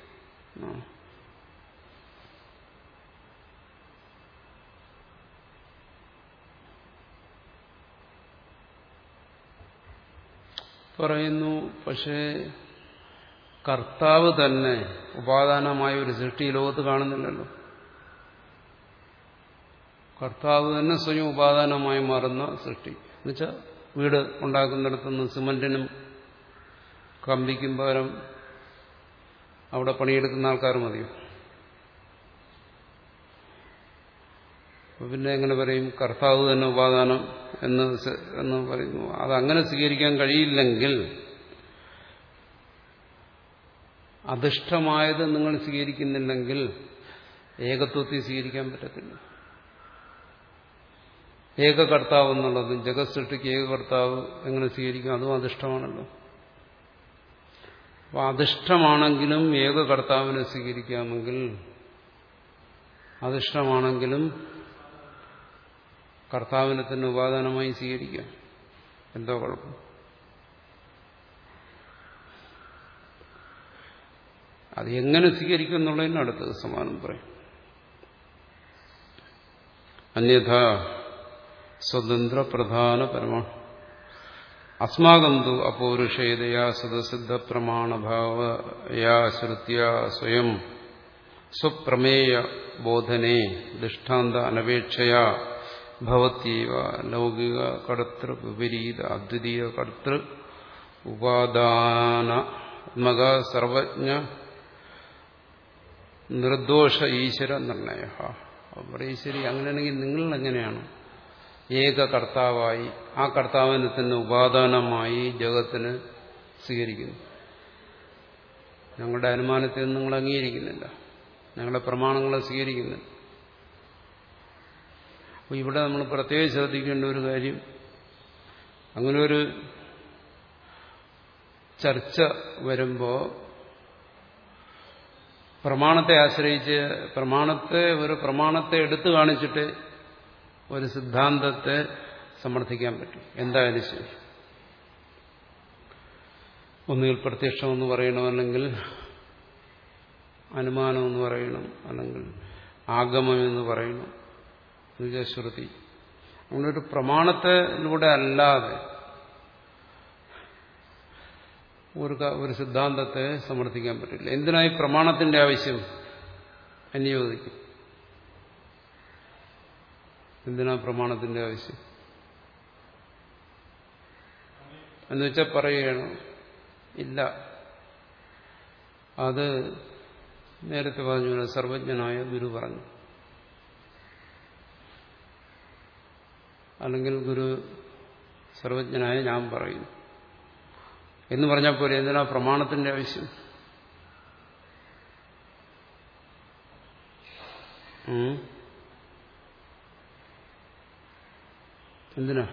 [SPEAKER 1] പറയുന്നു പക്ഷേ കർത്താവ് തന്നെ ഉപാദാനമായ ഒരു സൃഷ്ടി ലോകത്ത് കാണുന്നില്ലല്ലോ. കർത്താവ് തന്നെ സ്വയം ഉപാദാനമായി മാറുന്ന സൃഷ്ടി എന്നുവെച്ചാൽ വീട് ഉണ്ടാക്കുന്നിടത്തുനിന്ന് സിമന്റിനും കമ്പിക്കും പകരം അവിടെ പണിയെടുക്കുന്ന ആൾക്കാർ മതിയോ? പിന്നെ എങ്ങനെ പറയും കർത്താവ് തന്നെ ഉപാദാനം എന്ന് എന്ന് പറയുന്നു? അതങ്ങനെ സ്വീകരിക്കാൻ കഴിയില്ലെങ്കിൽ അധിഷ്ഠമായത് നിങ്ങൾ സ്വീകരിക്കുന്നില്ലെങ്കിൽ ഏകത്വത്തെ സ്വീകരിക്കാൻ പറ്റത്തില്ല. ഏകകർത്താവ് എന്നുള്ളതും ജഗത് സൃഷ്ടിക്ക് ഏകകർത്താവ് എങ്ങനെ സ്വീകരിക്കും? അതും അധിഷ്ഠമാണല്ലോ. അപ്പൊ അധിഷ്ഠമാണെങ്കിലും ഏകകർത്താവിനെ സ്വീകരിക്കാമെങ്കിൽ അധിഷ്ഠമാണെങ്കിലും കർത്താവിനെ തന്നെ ഉപാദാനമായി സ്വീകരിക്കാം. എന്തോ കുഴപ്പം? അത് എങ്ങനെ സ്വീകരിക്കും എന്നുള്ളതിന് അടുത്തത് സമാനം പറയും. അന്യഥ സ്വതന്ത്ര പ്രധാന പരമ അസ്മാകം തു അപൗരുഷേതയാ സ്വതസിദ്ധ പ്രമാണഭാവയാ ശ്രുത്യാ സ്വയം സ്വപ്രമേയ ബോധനെ ദൃഷ്ടാന്ത അനപേക്ഷയാ ഭവത്യവ ലൗകിക കർത്തൃ വിപരീത അദ്വിതീയ കർത്തൃ ഉപാദാനാത്മക സർവജ്ഞ നിർദോഷ ഈശ്വര നിർണയ. ശരി, അങ്ങനെയാണെങ്കിൽ നിങ്ങൾ എങ്ങനെയാണ് ഏക കർത്താവായി ആ കർത്താവിനെ തന്നെ ഉപാദാനമായി ജഗത്തിന് സ്വീകരിക്കുന്നു? ഞങ്ങളുടെ അനുമാനത്തെ നിങ്ങൾ അംഗീകരിക്കുന്നില്ല, ഞങ്ങളുടെ പ്രമാണങ്ങളെ സ്വീകരിക്കുന്നില്ല. അപ്പോൾ ഇവിടെ നമ്മൾ പ്രത്യേകം ശ്രദ്ധിക്കേണ്ട ഒരു കാര്യം, അങ്ങനെ ഒരു ചർച്ച വരുമ്പോൾ പ്രമാണത്തെ ആശ്രയിച്ച് പ്രമാണത്തെ ഒരു പ്രമാണത്തെ എടുത്തു കാണിച്ചിട്ട് ഒരു സിദ്ധാന്തത്തെ സമർത്ഥിക്കാൻ പറ്റും. എന്തായാലും ശരി, ഒന്നുകിൽ പ്രത്യക്ഷം എന്ന് പറയണം, അല്ലെങ്കിൽ അനുമാനം എന്ന് പറയണം, അല്ലെങ്കിൽ ആഗമം എന്ന് പറയണം, എന്നുവെച്ചാൽ ശ്രുതി. അങ്ങനെ ഒരു പ്രമാണത്തിലൂടെ അല്ലാതെ ഒരു ഒരു സിദ്ധാന്തത്തെ സമർത്ഥിക്കാൻ പറ്റില്ല. എന്തിനായി പ്രമാണത്തിന്റെ ആവശ്യം എന്ന് ചോദിക്കും. എന്തിനാ പ്രമാണത്തിന്റെ ആവശ്യം എന്ന് വെച്ചാൽ പറയുകയാണ്, ഇല്ല, അത് നേരത്തെ പറഞ്ഞു, സർവജ്ഞനായ ഗുരു പറഞ്ഞു, അല്ലെങ്കിൽ ഗുരു സർവജ്ഞനായ ഞാൻ പറയുന്നു എന്ന് പറഞ്ഞാൽ പോലെ എന്തിനാ പ്രമാണത്തിന്റെ ആവശ്യം? എന്തിനാ?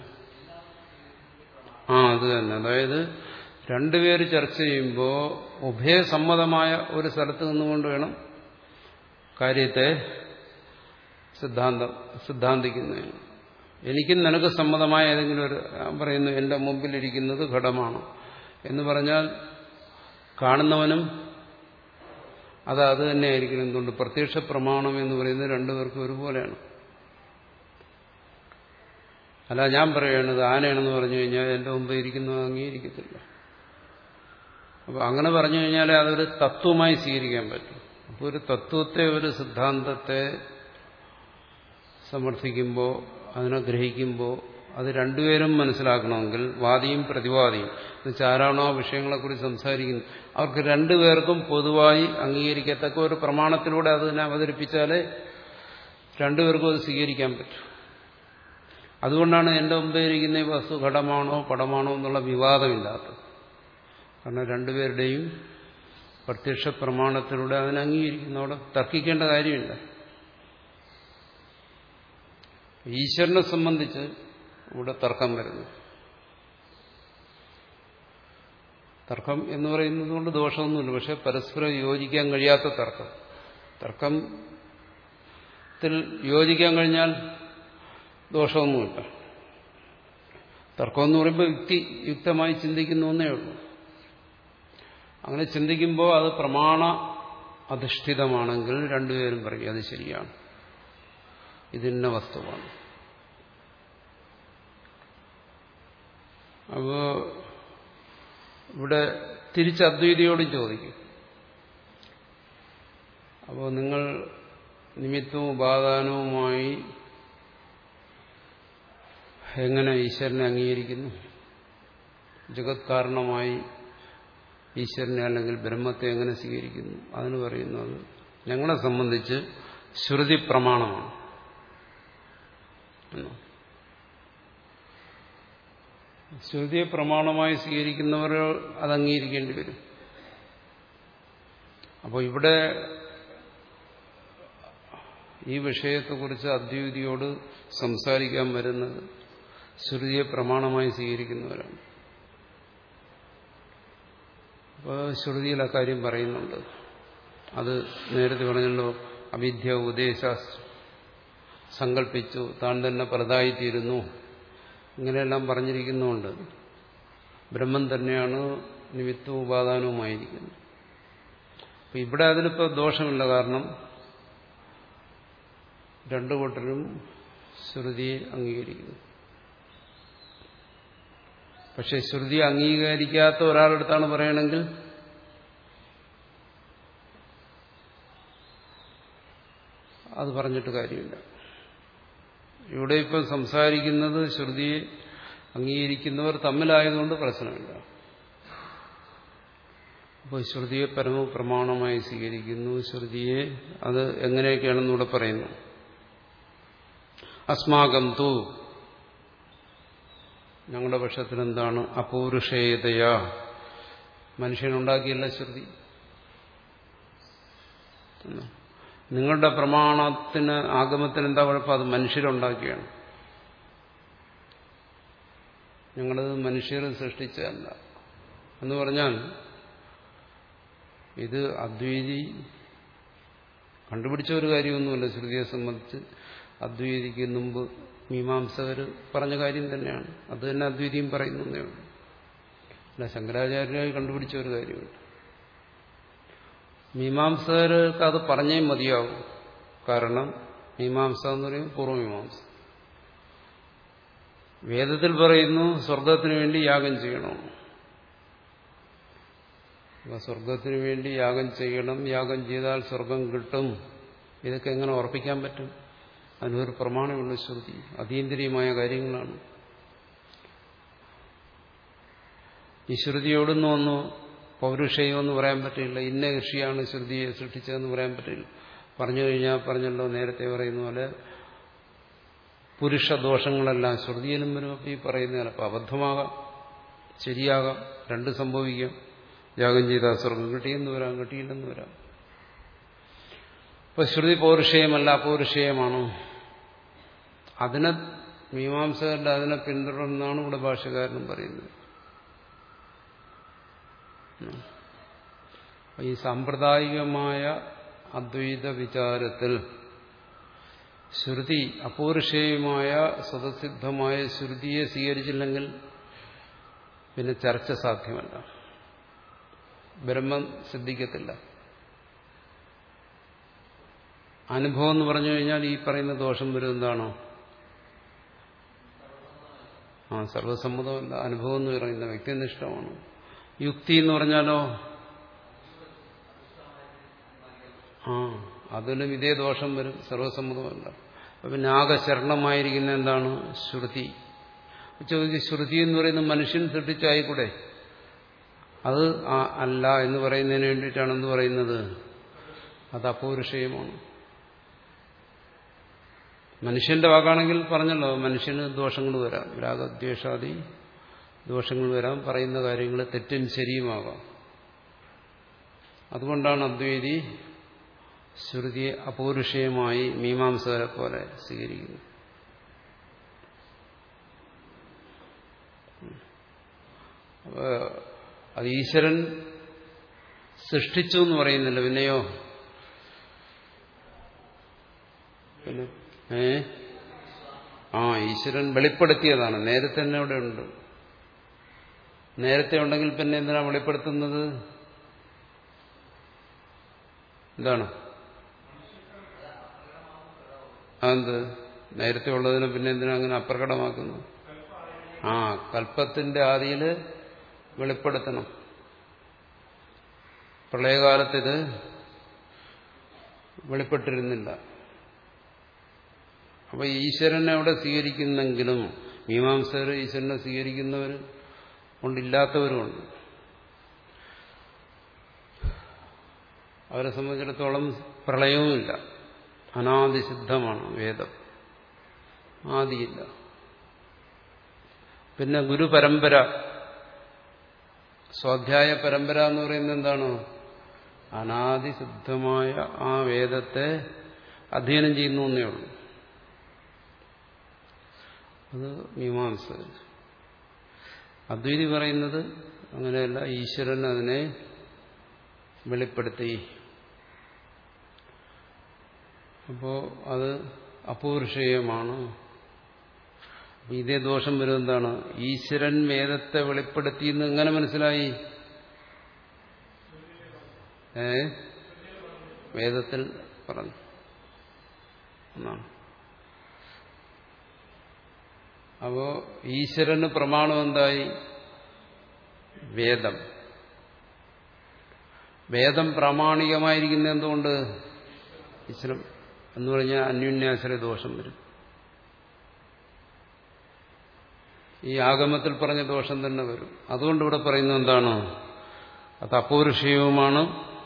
[SPEAKER 1] ആ അത് തന്നെ. അതായത് രണ്ടുപേര് ചർച്ച ചെയ്യുമ്പോൾ ഉഭയസമ്മതമായ ഒരു സ്ഥലത്ത് നിന്നുകൊണ്ട് വേണം കാര്യത്തെ സിദ്ധാന്തം സിദ്ധാന്തിക്കുന്നതിന്. എനിക്കും നിനക്ക് സമ്മതമായ ഏതെങ്കിലും ഒരു പറയുന്നു എന്റെ മുമ്പിലിരിക്കുന്നത് ഘടമാണ് എന്ന് പറഞ്ഞാൽ കാണുന്നവനും അത് അത് തന്നെയായിരിക്കണം. എന്തുകൊണ്ട്? പ്രത്യക്ഷ പ്രമാണം എന്ന് പറയുന്നത് രണ്ടുപേർക്കും ഒരുപോലെയാണ്. അല്ല ഞാൻ പറയുകയാണത് ആനയാണെന്ന് പറഞ്ഞു കഴിഞ്ഞാൽ എന്റെ മുമ്പ് ഇരിക്കുന്നത് അംഗീകരിക്കത്തില്ല. അപ്പൊ അങ്ങനെ പറഞ്ഞു കഴിഞ്ഞാൽ അതൊരു തത്വമായി സ്വീകരിക്കാൻ പറ്റും. അപ്പോൾ ഒരു തത്വത്തെ, ഒരു സിദ്ധാന്തത്തെ സമർത്ഥിക്കുമ്പോൾ, അതിനെ ഗ്രഹിക്കുമ്പോൾ അത് രണ്ടുപേരും മനസ്സിലാക്കണമെങ്കിൽ വാദിയും പ്രതിവാദിയും എന്നുവെച്ചാൽ ആരാണോ ആ വിഷയങ്ങളെക്കുറിച്ച് സംസാരിക്കുന്നത് അവർക്ക് രണ്ടുപേർക്കും പൊതുവായി അംഗീകരിക്കത്തക്ക ഒരു പ്രമാണത്തിലൂടെ അതിനെ അവതരിപ്പിച്ചാലേ രണ്ടുപേർക്കും അത് സ്വീകരിക്കാൻ പറ്റും. അതുകൊണ്ടാണ് എന്റെ മുമ്പേ ഇരിക്കുന്ന ഈ വസ്തു ഘടമാണോ പടമാണോ എന്നുള്ള വിവാദമില്ലാത്തത്. കാരണം രണ്ടുപേരുടെയും പ്രത്യക്ഷ പ്രമാണത്തിലൂടെ അതിനെ അംഗീകരിക്കുന്നു. അവിടെ തർക്കിക്കേണ്ട കാര്യമില്ല. ഈശ്വരനെ സംബന്ധിച്ച് ഇവിടെ തർക്കം വരുന്നു. തർക്കം എന്ന് പറയുന്നത് കൊണ്ട് ദോഷമൊന്നുമില്ല, പക്ഷെ പരസ്പരം യോജിക്കാൻ കഴിയാത്ത തർക്കം. തർക്കത്തിൽ യോജിക്കാൻ കഴിഞ്ഞാൽ ദോഷമൊന്നുമില്ല. തർക്കം എന്ന് പറയുമ്പോൾ യുക്തി യുക്തമായി ചിന്തിക്കുന്നു എന്നേ ഉള്ളൂ. അങ്ങനെ ചിന്തിക്കുമ്പോൾ അത് പ്രമാണ അധിഷ്ഠിതമാണെങ്കിൽ രണ്ടുപേരും പറയും അത് ശരിയാണ്, ഇതിന്ന വസ്തുവാണ്. അപ്പോ ഇവിടെ തിരിച്ച് അദ്വൈതിയോടും ചോദിക്കും, അപ്പോൾ നിങ്ങൾ നിമിത്തവും ഉപാദാനവുമായി എങ്ങനെ ഈശ്വരനെ അംഗീകരിക്കുന്നു? ജഗത് കാരണമായി ഈശ്വരനെ അല്ലെങ്കിൽ ബ്രഹ്മത്തെ എങ്ങനെ സ്വീകരിക്കുന്നു? അതിന് പറയുന്നത് ഞങ്ങളെ സംബന്ധിച്ച് ശ്രുതി പ്രമാണമാണ്. ശ്രുതിയെ പ്രമാണമായി സ്വീകരിക്കുന്നവർ അത് അംഗീകരിക്കേണ്ടി വരും. അപ്പോൾ ഇവിടെ ഈ വിഷയത്തെക്കുറിച്ച് അദ്വൈതിയോട് സംസാരിക്കാൻ വരുന്നത് ശ്രുതിയെ പ്രമാണമായി സ്വീകരിക്കുന്നവരാണ്. അപ്പോൾ ശ്രുതിയിൽ അക്കാര്യം പറയുന്നുണ്ട്. അത് നേരത്തെ പറഞ്ഞല്ലോ, അവിദ്യ ഉപദേശ സങ്കല്പിച്ചു താൻ തന്നെ പലതായിത്തീരുന്നു, ഇങ്ങനെയെല്ലാം പറഞ്ഞിരിക്കുന്നുണ്ട്. ബ്രഹ്മം തന്നെയാണ് നിമിത്തവും ഉപാദാനവുമായിരിക്കുന്നത്. അപ്പം ഇവിടെ അതിലിപ്പോൾ ദോഷമില്ല. കാരണം രണ്ടു കൂട്ടരും ശ്രുതിയെ അംഗീകരിക്കുന്നു. പക്ഷെ ശ്രുതി അംഗീകരിക്കാത്ത ഒരാളെടുത്താണ് പറയണമെങ്കിൽ അത് പറഞ്ഞിട്ട് കാര്യമില്ല. ഇവിടെ ഇപ്പം സംസാരിക്കുന്നത് ശ്രുതിയെ അംഗീകരിക്കുന്നവർ തമ്മിലായതുകൊണ്ട് പ്രശ്നമില്ല. അപ്പോൾ ശ്രുതിയെ പരമപ്രമാണമായി സ്വീകരിക്കുന്നു. ശ്രുതിയെ അത് എങ്ങനെയൊക്കെയാണെന്ന് ഇവിടെ പറയുന്നു. അസ്മാകം തു ഞങ്ങളുടെ പക്ഷത്തിൽ എന്താണ്? അപൗരുഷേയതയാ, മനുഷ്യനുണ്ടാക്കിയല്ല ശ്രുതി. നിങ്ങളുടെ പ്രമാണത്തിന് ആഗമത്തിന് എന്താ കുഴപ്പം? അത് മനുഷ്യരുണ്ടാക്കിയാണ്. ഞങ്ങളത് മനുഷ്യർ സൃഷ്ടിച്ചതല്ല എന്ന് പറഞ്ഞാൽ ഇത് അദ്വൈതി കണ്ടുപിടിച്ച ഒരു കാര്യമൊന്നുമല്ല. ശ്രുതിയെ സംബന്ധിച്ച് അദ്വൈതിക്ക് മുമ്പ് മീമാംസകർ പറഞ്ഞ കാര്യം തന്നെയാണ്. അത് തന്നെ അദ്വൈതിയും പറയുന്നേ ഉള്ളൂ. അല്ല ശങ്കരാചാര്യരായി കണ്ടുപിടിച്ച ഒരു കാര്യമുണ്ട്. മീമാംസകർക്ക് അത് പറഞ്ഞേ മതിയാവും. കാരണം മീമാംസ എന്ന് പറയുമ്പോൾ പൂർവ്വമീമാംസ. വേദത്തിൽ പറയുന്നു സ്വർഗത്തിനു വേണ്ടി യാഗം ചെയ്യണം. സ്വർഗത്തിനു വേണ്ടി യാഗം ചെയ്യണം, യാഗം ചെയ്താൽ സ്വർഗം കിട്ടും. ഇതൊക്കെ എങ്ങനെ ഉറപ്പിക്കാൻ പറ്റും? അതിനൊരു പ്രമാണമുള്ള ശ്രുതി, അതീന്ദ്രിയമായ കാര്യങ്ങളാണ്. ഈ ശ്രുതിയോടൊന്നും ഒന്നു പൗരുഷേയമെന്ന് പറയാൻ പറ്റില്ല. ഇന്ന ഋഷിയാണ് ശ്രുതിയെ സൃഷ്ടിച്ചതെന്ന് പറയാൻ പറ്റില്ല. പറഞ്ഞു കഴിഞ്ഞാൽ പറഞ്ഞല്ലോ, നേരത്തെ പറയുന്ന പോലെ പുരുഷദോഷങ്ങളെല്ലാം ശ്രുതിയിലും വരും. അപ്പം ഈ പറയുന്ന ചിലപ്പോൾ അബദ്ധമാകാം, ശരിയാകാം, രണ്ട് സംഭവിക്കാം. യാഗം ചെയ്താൽ സ്വർഗം കിട്ടിയെന്ന് വരാം, കിട്ടിയില്ലെന്ന് വരാം. ഇപ്പൊ ശ്രുതി പൗരുഷേയമല്ല, അപൗരുഷേയമാണോ? അതിനെ മീമാംസകരുടെ അതിനെ പിന്തുടർന്നാണ് ഇവിടെ ഭാഷ്യകാരനും പറയുന്നത്. ഈ സാമ്പ്രദായികമായ അദ്വൈത വിചാരത്തിൽ ശ്രുതി അപൗരുഷേയമായ സ്വതസിദ്ധമായ ശ്രുതിയെ സ്വീകരിച്ചില്ലെങ്കിൽ പിന്നെ ചർച്ച സാധ്യമല്ല, ബ്രഹ്മം സിദ്ധിക്കത്തില്ല. അനുഭവം എന്ന് പറഞ്ഞു കഴിഞ്ഞാൽ ഈ പറയുന്ന ദോഷം വരും. എന്താണോ? ആ സർവസമ്മതമല്ല. അനുഭവം എന്ന് പറയുന്ന വ്യക്തിനിഷ്ഠമാണ്. യുക്തി എന്ന് പറഞ്ഞാലോ ആ അതിലും ഇതേ ദോഷം വരും, സർവസമ്മതമല്ല. അപ്പൊ പിന്നെ ആകെ ശരണമായിരിക്കുന്ന എന്താണ്? ശ്രുതി. ചോദിക്കും, ശ്രുതി എന്ന് പറയുന്നത് മനുഷ്യൻ സൃഷ്ടിച്ചായിക്കൂടെ? അത് അല്ല എന്ന് പറയുന്നതിന് വേണ്ടിയിട്ടാണ് എന്ത് പറയുന്നത്? അത് അപൗരുഷേയമാണ്. മനുഷ്യന്റെ വാക്കാണെങ്കിൽ പറഞ്ഞല്ലോ, മനുഷ്യന് ദോഷങ്ങൾ വരാം, രാഗദ്വേഷാദി ദോഷങ്ങൾ വരാം, പറയുന്ന കാര്യങ്ങൾ തെറ്റും ശരിയുമാകാം. അതുകൊണ്ടാണ് അദ്വൈതി ശ്രുതിയെ അപൗരുഷേയമായി മീമാംസകരെ പോലെ സ്വീകരിക്കുന്നത്. അത് ഈശ്വരൻ സൃഷ്ടിച്ചു എന്ന് പറയുന്നില്ല, പിന്നെയോ പിന്നെ ഏ ആ ഈശ്വരൻ വെളിപ്പെടുത്തിയതാണ്. നേരത്തെ തന്നെ അവിടെ ഉണ്ട്. നേരത്തെ ഉണ്ടെങ്കിൽ പിന്നെ എന്തിനാണ് വെളിപ്പെടുത്തുന്നത്? എന്താണ് അതെന്ത്? നേരത്തെ ഉള്ളതിനെ പിന്നെ എന്തിനാ അങ്ങനെ അപ്രകടമാക്കുന്നു? ആ കൽപ്പത്തിന്റെ ആദിയിൽ വെളിപ്പെടുത്തണം. പ്രളയകാലത്തിത് വെളിപ്പെട്ടിരുന്നില്ല. അപ്പൊ ഈശ്വരനെ അവിടെ സ്വീകരിക്കുന്നെങ്കിലും മീമാംസകർ ഈശ്വരനെ സ്വീകരിക്കുന്നവർ കൊണ്ടില്ലാത്തവരുമുണ്ട്. അവരെ സംബന്ധിച്ചിടത്തോളം പ്രളയവുമില്ല, അനാദിസിദ്ധമാണ് വേദം, ആദിയില്ല. പിന്നെ ഗുരുപരമ്പര, സ്വാധ്യായ പരമ്പര എന്ന് പറയുന്നത് എന്താണ്? അനാദിസിദ്ധമായ ആ വേദത്തെ അധ്യയനം ചെയ്യുന്നു എന്നേ ഉള്ളൂ. അത് മീമാംസ. അദ്വൈതി പറയുന്നത് അങ്ങനെയല്ല, ഈശ്വരൻ അതിനെ വെളിപ്പെടുത്തി. അപ്പോ അത് അപൗരുഷേയമാണ്. ഇതേ ദോഷം വരും. എന്താണ്? ഈശ്വരൻ വേദത്തെ വെളിപ്പെടുത്തിയെന്ന് എങ്ങനെ മനസ്സിലായി? ഏ വേദത്തിൽ പറഞ്ഞു എന്നാണ്. അപ്പോ ഈശ്വരന് പ്രമാണം എന്തായി? വേദം വേദം പ്രാമാണികമായിരിക്കുന്ന എന്തുകൊണ്ട് ഈശ്വരം എന്ന് പറഞ്ഞാൽ അന്യോന്യാശ്രയ ദോഷം വരും. ഈ ആഗമത്തിൽ പറഞ്ഞ ദോഷം തന്നെ വരും. അതുകൊണ്ട് ഇവിടെ പറയുന്നത് എന്താണ്? അത് അപൗരുഷേയവുമാണ്,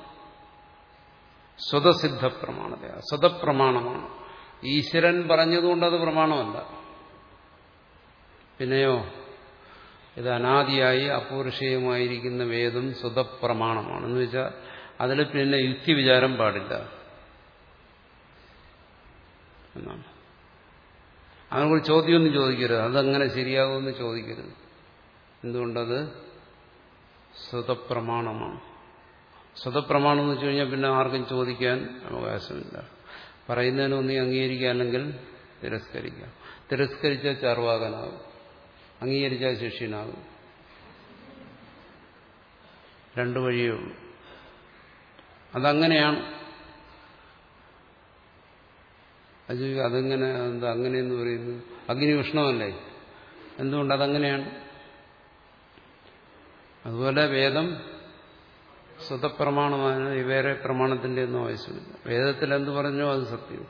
[SPEAKER 1] സ്വതസിദ്ധ പ്രമാണത, സ്വതപ്രമാണമാണ്. ഈശ്വരൻ പറഞ്ഞതുകൊണ്ട് അത് പ്രമാണമല്ല. പിന്നെയോ ഇത് അനാദിയായി അപൗരുഷേയമായിരിക്കുന്ന വേദം സ്വതപ്രമാണമാണ്. എന്ന് വെച്ചാൽ അതിൽ പിന്നെ യുക്തി വിചാരം പാടില്ല എന്നാണ്. അതിനെക്കുറിച്ച് ചോദ്യമൊന്നും ചോദിക്കരുത്. അതങ്ങനെ ശരിയാകുമെന്ന് ചോദിക്കരുത്. എന്തുകൊണ്ടത് സ്വതപ്രമാണമാണ്. സ്വതപ്രമാണം എന്ന് വെച്ച് കഴിഞ്ഞാൽ പിന്നെ ആർക്കും ചോദിക്കാൻ അവകാശമില്ല. പറയുന്നതിനൊന്നും അംഗീകരിക്കുക, അല്ലെങ്കിൽ തിരസ്കരിക്കാം. തിരസ്കരിച്ചാൽ ചാർവാകനാകും, അംഗീകരിച്ചാൽ ശിഷ്യനാകും. രണ്ടു വഴിയേ ഉള്ളൂ. അതങ്ങനെയാണ്. അത് അതെങ്ങനെ എന്താ അങ്ങനെയെന്ന് പറയുന്നത്? അഗ്നി ഉഷ്ണമല്ലേ? എന്തുകൊണ്ട് അതങ്ങനെയാണ്? അതുപോലെ വേദം സ്വതപ്രമാണമാണ്. വേറെ പ്രമാണത്തിന്റെ ഒന്നും ആവശ്യമില്ല. വേദത്തിൽ എന്ത് പറഞ്ഞോ അത് സത്യം.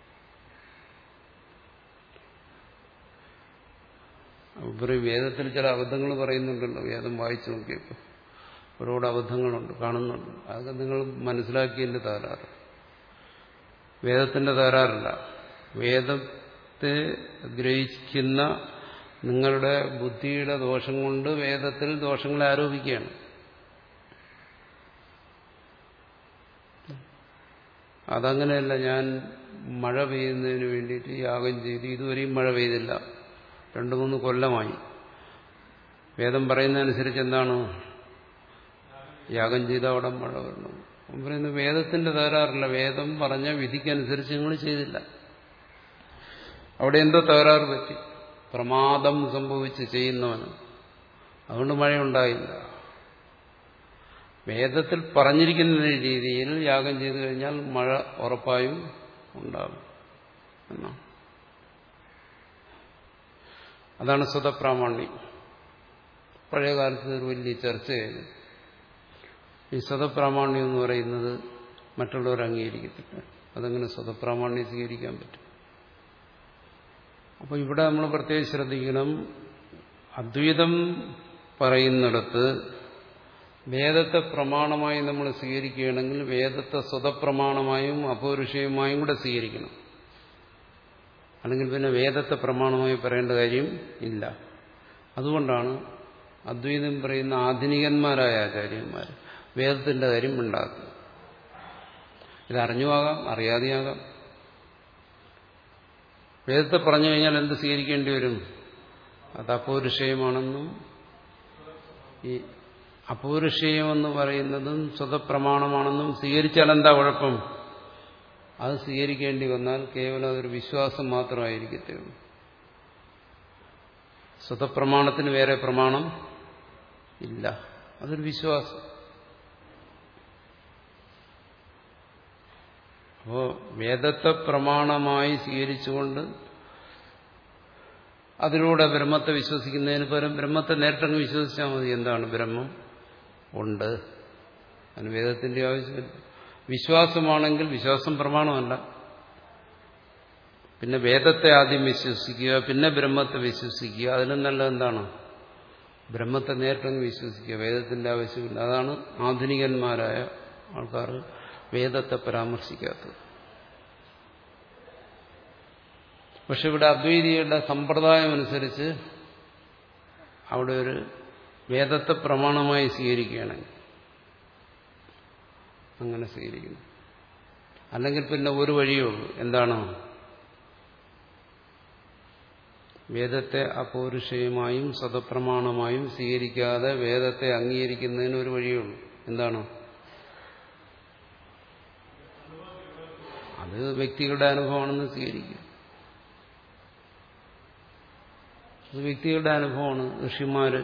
[SPEAKER 1] അപ്പോൾ വേദത്തിൽ ചില അബദ്ധങ്ങൾ പറയുന്നുണ്ടല്ലോ. വേദം വായിച്ചു നോക്കിയപ്പോൾ ഒരുപാട് അബദ്ധങ്ങളുണ്ട്, കാണുന്നുണ്ട്. അതൊക്കെ നിങ്ങൾ മനസ്സിലാക്കിയതിന്റെ തകരാറ്, വേദത്തിന്റെ തകരാറില്ല. വേദത്തെ ഗ്രഹിക്കുന്ന നിങ്ങളുടെ ബുദ്ധിയുടെ ദോഷം കൊണ്ട് വേദത്തിൽ ദോഷങ്ങളെ ആരോപിക്കുകയാണ്. അതങ്ങനെയല്ല. ഞാൻ മഴ പെയ്യുന്നതിന് വേണ്ടിയിട്ട് യാഗം ചെയ്തു, ഇതുവരെയും മഴ പെയ്തില്ല, രണ്ടു മൂന്ന് കൊല്ലമായി. വേദം പറയുന്നതനുസരിച്ച് എന്താണ്? യാഗം ചെയ്ത അവിടെ മഴ വരണം. പറയുന്നത് വേദത്തിന്റെ തകരാറില്ല. വേദം പറഞ്ഞ വിധിക്കനുസരിച്ച് നിങ്ങൾ ചെയ്തില്ല. അവിടെ എന്തോ തകരാറ് പറ്റി, പ്രമാദം സംഭവിച്ച് ചെയ്യുന്നവന്. അതുകൊണ്ട് മഴയുണ്ടായില്ല. വേദത്തിൽ പറഞ്ഞിരിക്കുന്ന രീതിയിൽ യാഗം ചെയ്തു കഴിഞ്ഞാൽ മഴ ഉറപ്പായും ഉണ്ടാകും എന്നാണ്. അതാണ് സ്വതപ്രാമാണ്യം. പഴയകാലത്ത് ഒരു വലിയ ചർച്ചയായിരുന്നു. ഈ സ്വതപ്രാമാണ്യം എന്ന് പറയുന്നത് മറ്റുള്ളവർ അംഗീകരിക്കത്തില്ല. അതെങ്ങനെ സ്വതപ്രാമാണ്യം സ്വീകരിക്കാൻ പറ്റും? അപ്പോൾ ഇവിടെ നമ്മൾ പ്രത്യേകം ശ്രദ്ധിക്കണം. അദ്വൈതം പറയുന്നിടത്ത് വേദത്തെ പ്രമാണമായി നമ്മൾ സ്വീകരിക്കുകയാണെങ്കിൽ വേദത്തെ സ്വതപ്രമാണമായും അപൗരുഷേയമായും കൂടെ സ്വീകരിക്കണം. അല്ലെങ്കിൽ പിന്നെ വേദത്തെ പ്രമാണമായി പറയേണ്ട കാര്യം ഇല്ല. അതുകൊണ്ടാണ് അദ്വൈതം പറയുന്ന ആധുനികന്മാരായ ആചാര്യന്മാർ വേദത്തിന്റെ കാര്യം ഉണ്ടാക്കുന്നത്. ഇതറിഞ്ഞുമാകാം, അറിയാതെയാകാം. വേദത്തെ പറഞ്ഞു കഴിഞ്ഞാൽ എന്ത് സ്വീകരിക്കേണ്ടി വരും? അത് അപൗരുഷേയമാണെന്നും ഈ അപൗരുഷേയമെന്ന് പറയുന്നതും സ്വതപ്രമാണമാണെന്നും സ്വീകരിച്ചാൽ എന്താ കുഴപ്പം? അത് സ്വീകരിക്കേണ്ടി വന്നാൽ കേവലം അതൊരു വിശ്വാസം മാത്രമായിരിക്കത്തേ ഉള്ളൂ. സ്വതപ്രമാണത്തിന് വേറെ പ്രമാണം ഇല്ല, അതൊരു വിശ്വാസം. അപ്പോ വേദത്തെ പ്രമാണമായി സ്വീകരിച്ചുകൊണ്ട് അതിലൂടെ ബ്രഹ്മത്തെ വിശ്വസിക്കുന്നതിന് പകരം ബ്രഹ്മത്തെ നേരിട്ടങ്ങ് വിശ്വസിച്ചാൽ മതി. എന്താണ്? ബ്രഹ്മം ഉണ്ട്, അതിന് വേദത്തിന്റെ ആവശ്യമില്ല. വിശ്വാസമാണെങ്കിൽ വിശ്വാസം പ്രമാണമല്ല. പിന്നെ വേദത്തെ ആദ്യം വിശ്വസിക്കുക, പിന്നെ ബ്രഹ്മത്തെ വിശ്വസിക്കുക. അതിലും നല്ലത് എന്താണ്? ബ്രഹ്മത്തെ നേരിട്ടങ്ങ് വിശ്വസിക്കുക, വേദത്തിന്റെ ആവശ്യമില്ല. അതാണ് ആധുനികന്മാരായ ആൾക്കാർ വേദത്തെ പരാമർശിക്കാത്തത്. പക്ഷെ ഇവിടെ അദ്വൈതിയുടെ സമ്പ്രദായം അനുസരിച്ച് അവിടെ ഒരു വേദത്തെ പ്രമാണമായി സ്വീകരിക്കുകയാണെങ്കിൽ അങ്ങനെ സ്വീകരിക്കുന്നു. അല്ലെങ്കിൽ പിന്നെ ഒരു വഴിയേ ഉള്ളൂ. എന്താണ്? വേദത്തെ അപൗരുഷേയമായും സ്വതപ്രമാണമായും സ്വീകരിക്കാതെ വേദത്തെ അംഗീകരിക്കുന്നതിന് ഒരു വഴിയേ ഉള്ളൂ. എന്താണ്? അത് വ്യക്തികളുടെ അനുഭവമാണെന്ന് സ്വീകരിക്കുക. അത് വ്യക്തികളുടെ അനുഭവമാണ്. ഋഷിമാര്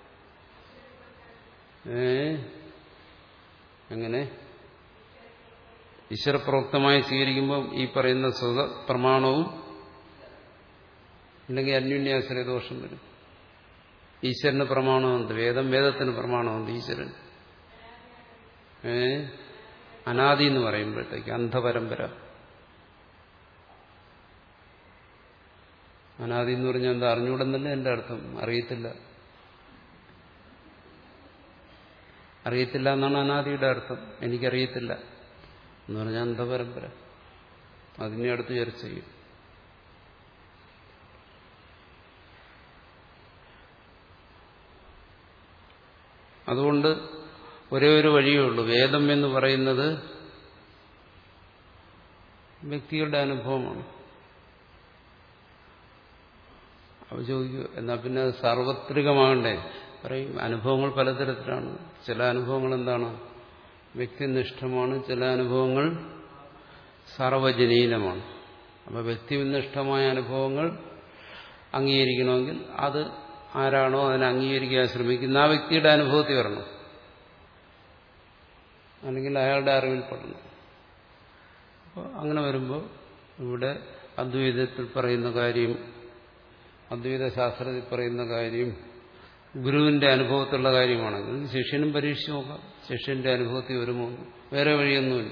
[SPEAKER 1] ഏ എങ്ങനെ ഈശ്വരപ്രോക്തമായി സ്വീകരിക്കുമ്പോൾ ഈ പറയുന്ന സ്വത പ്രമാണവും ഇല്ലെങ്കിൽ അന്യോന്യാശ്രയ ദോഷം വരും. ഈശ്വരന് പ്രമാണമെന്ത്? വേദം വേദത്തിന് പ്രമാണമെന്ത്? ഈശ്വരൻ ഏ അനാദി എന്ന് പറയുമ്പോഴത്തേക്ക് അന്ധപരമ്പര. അനാദി എന്ന് പറഞ്ഞാൽ എന്താ? അറിഞ്ഞൂടെന്നല്ലേ എന്റെ അർത്ഥം. അറിയത്തില്ല അറിയത്തില്ല എന്നാണ് അനാദിയുടെ അർത്ഥം. എനിക്കറിയത്തില്ല എന്ന് പറഞ്ഞാൽ അന്ധപരമ്പര. അതിനെ അടുത്ത് ചർച്ച ചെയ്യും. അതുകൊണ്ട് ഒരേ ഒരു വഴിയേ ഉള്ളൂ. വേദം എന്ന് പറയുന്നത് വ്യക്തികളുടെ അനുഭവമാണ്. അവ ചോദിക്കൂ, എന്നാ പിന്നെ സാർവത്രികമാകണ്ടേ? പറയും അനുഭവങ്ങൾ പലതരത്തിലാണ്. ചില അനുഭവങ്ങൾ എന്താണ്? വ്യക്തിനിഷ്ഠമാണ്. ചില അനുഭവങ്ങൾ സാർവജനീനമാണ്. അപ്പോൾ വ്യക്തിനിഷ്ഠമായ അനുഭവങ്ങൾ അംഗീകരിക്കണമെങ്കിൽ അത് ആരാണോ അതിനെ അംഗീകരിക്കാൻ ശ്രമിക്കുന്ന ആ വ്യക്തിയുടെ അനുഭവത്തിൽ വരണം, അല്ലെങ്കിൽ അയാളുടെ അറിവിൽപ്പെടണം. അപ്പോൾ അങ്ങനെ വരുമ്പോൾ ഇവിടെ അദ്വൈതത്തിൽ പറയുന്ന കാര്യം, അദ്വൈത ശാസ്ത്രത്തിൽ പറയുന്ന കാര്യം ഗുരുവിന്റെ അനുഭവത്തിലുള്ള കാര്യമാണെങ്കിൽ ശിഷ്യനും പരീക്ഷിച്ച് നോക്കാം. ശിഷ്യന്റെ അനുഭവത്തിൽ വരുമോ? വേറെ വഴിയൊന്നുമില്ല.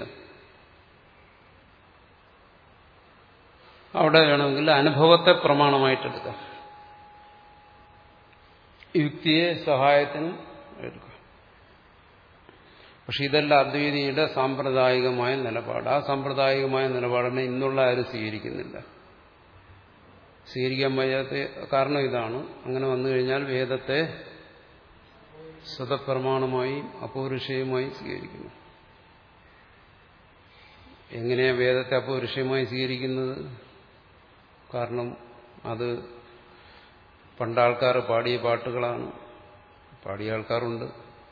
[SPEAKER 1] അവിടെ വേണമെങ്കിൽ അനുഭവത്തെ പ്രമാണമായിട്ടെടുക്കാം, യുക്തിയെ സഹായത്തിനും എടുക്കാം. പക്ഷെ ഇതല്ല അദ്വൈതിയുടെ സാമ്പ്രദായികമായ നിലപാട്. ആ സാമ്പ്രദായികമായ നിലപാടിനെ ഇന്നുള്ള ആരും സ്വീകരിക്കുന്നില്ല. സ്വീകരിക്കാൻ വയ്യാത്ത കാരണം ഇതാണ്. അങ്ങനെ വന്നു കഴിഞ്ഞാൽ വേദത്തെ സ്വതപ്രമാണമായും അപൗരുഷയമായും സ്വീകരിക്കുന്നു. എങ്ങനെയാ വേദത്തെ അപൗരുഷയമായി സ്വീകരിക്കുന്നത്? കാരണം അത് പണ്ടാൾക്കാർ പാടിയ പാട്ടുകളാണ്. പാടിയ ആൾക്കാരുണ്ട്.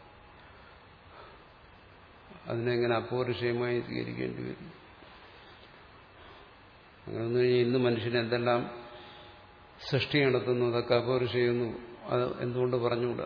[SPEAKER 1] അതിനെങ്ങനെ അപൗരുഷയമായി സ്വീകരിക്കേണ്ടി വരും? അങ്ങനെ വന്നു കഴിഞ്ഞാൽ ഇന്ന് മനുഷ്യന് എന്തെല്ലാം സൃഷ്ടി നടത്തുന്നു, അതൊക്കെ അപൗരുഷയെന്നു അത് എന്തുകൊണ്ട് പറഞ്ഞുകൂടാ?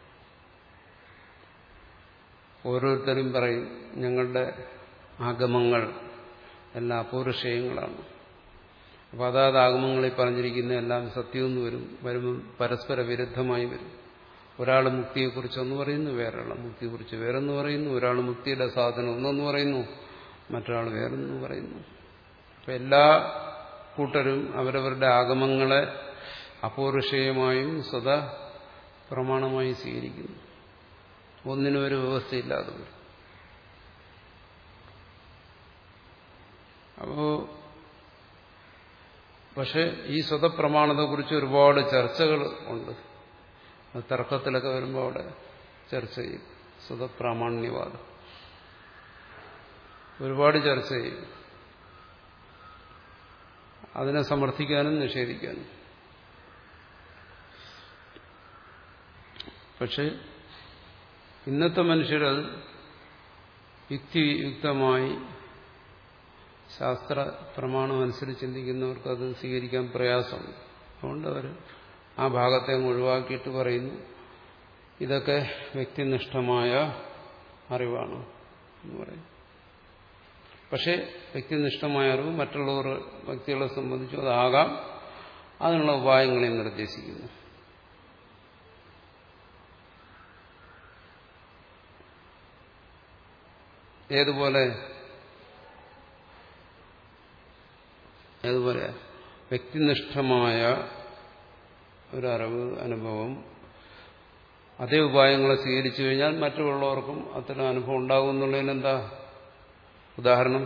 [SPEAKER 1] ഓരോരുത്തരും പറയും ഞങ്ങളുടെ ആഗമങ്ങൾ എല്ലാം അപൗരുഷയങ്ങളാണ്. അപ്പോൾ അതാത് ആഗമങ്ങളിൽ പറഞ്ഞിരിക്കുന്ന എല്ലാം സത്യമെന്ന് വരും. വരുമ്പോൾ പരസ്പര വിരുദ്ധമായി വരും. ഒരാൾ മുക്തിയെക്കുറിച്ചൊന്ന് പറയുന്നു, വേറൊരാൾ മുക്തിയെക്കുറിച്ച് വേറൊന്ന് പറയുന്നു. ഒരാൾ മുക്തിയുടെ സാധനം ഒന്നൊന്ന് പറയുന്നു, മറ്റൊരാൾ വേറൊന്ന് പറയുന്നു. അപ്പം എല്ലാ കൂട്ടരും അവരവരുടെ ആഗമങ്ങളെ അപൗരുഷയമായും സ്വത പ്രമാണമായി സ്വീകരിക്കുന്നു. ഒന്നിനും ഒരു വ്യവസ്ഥയില്ലാതെ വരും. അപ്പോ പക്ഷെ ഈ സ്വതപ്രമാണത്തെക്കുറിച്ച് ഒരുപാട് ചർച്ചകൾ ഉണ്ട്. തർക്കത്തിലൊക്കെ വരുമ്പോൾ അവിടെ ചർച്ച ചെയ്യും. സ്വതപ്രാമാണ്യവാദം ഒരുപാട് ചർച്ച ചെയ്യും. അതിനെ സമർത്ഥിക്കാനും നിഷേധിക്കാനും. പക്ഷെ ഇന്നത്തെ മനുഷ്യരത് യുക്തിയുക്തമായി ശാസ്ത്ര പ്രമാണം അനുസരിച്ച് ചിന്തിക്കുന്നവർക്ക് അത് സ്വീകരിക്കാൻ പ്രയാസമുണ്ട്. അതുകൊണ്ട് അവർ ആ ഭാഗത്തെ അങ്ങ് ഒഴിവാക്കിയിട്ട് പറയുന്നു ഇതൊക്കെ വ്യക്തിനിഷ്ഠമായ അറിവാണ് എന്ന് പറയും. പക്ഷേ വ്യക്തിനിഷ്ഠമായ അറിവ് മറ്റുള്ളവർ വ്യക്തികളെ സംബന്ധിച്ചും അതാകാം. അതിനുള്ള ഉപായങ്ങളെ നിർദ്ദേശിക്കുന്നു. ഏതുപോലെ ഏതുപോലെ വ്യക്തിനിഷ്ഠമായ ഒരറിവ് അനുഭവം അതേ ഉപായങ്ങളെ സ്വീകരിച്ചു കഴിഞ്ഞാൽ മറ്റുള്ളവർക്കും അത്തരം അനുഭവം ഉണ്ടാകും എന്നുള്ളതിനെന്താ ഉദാഹരണം?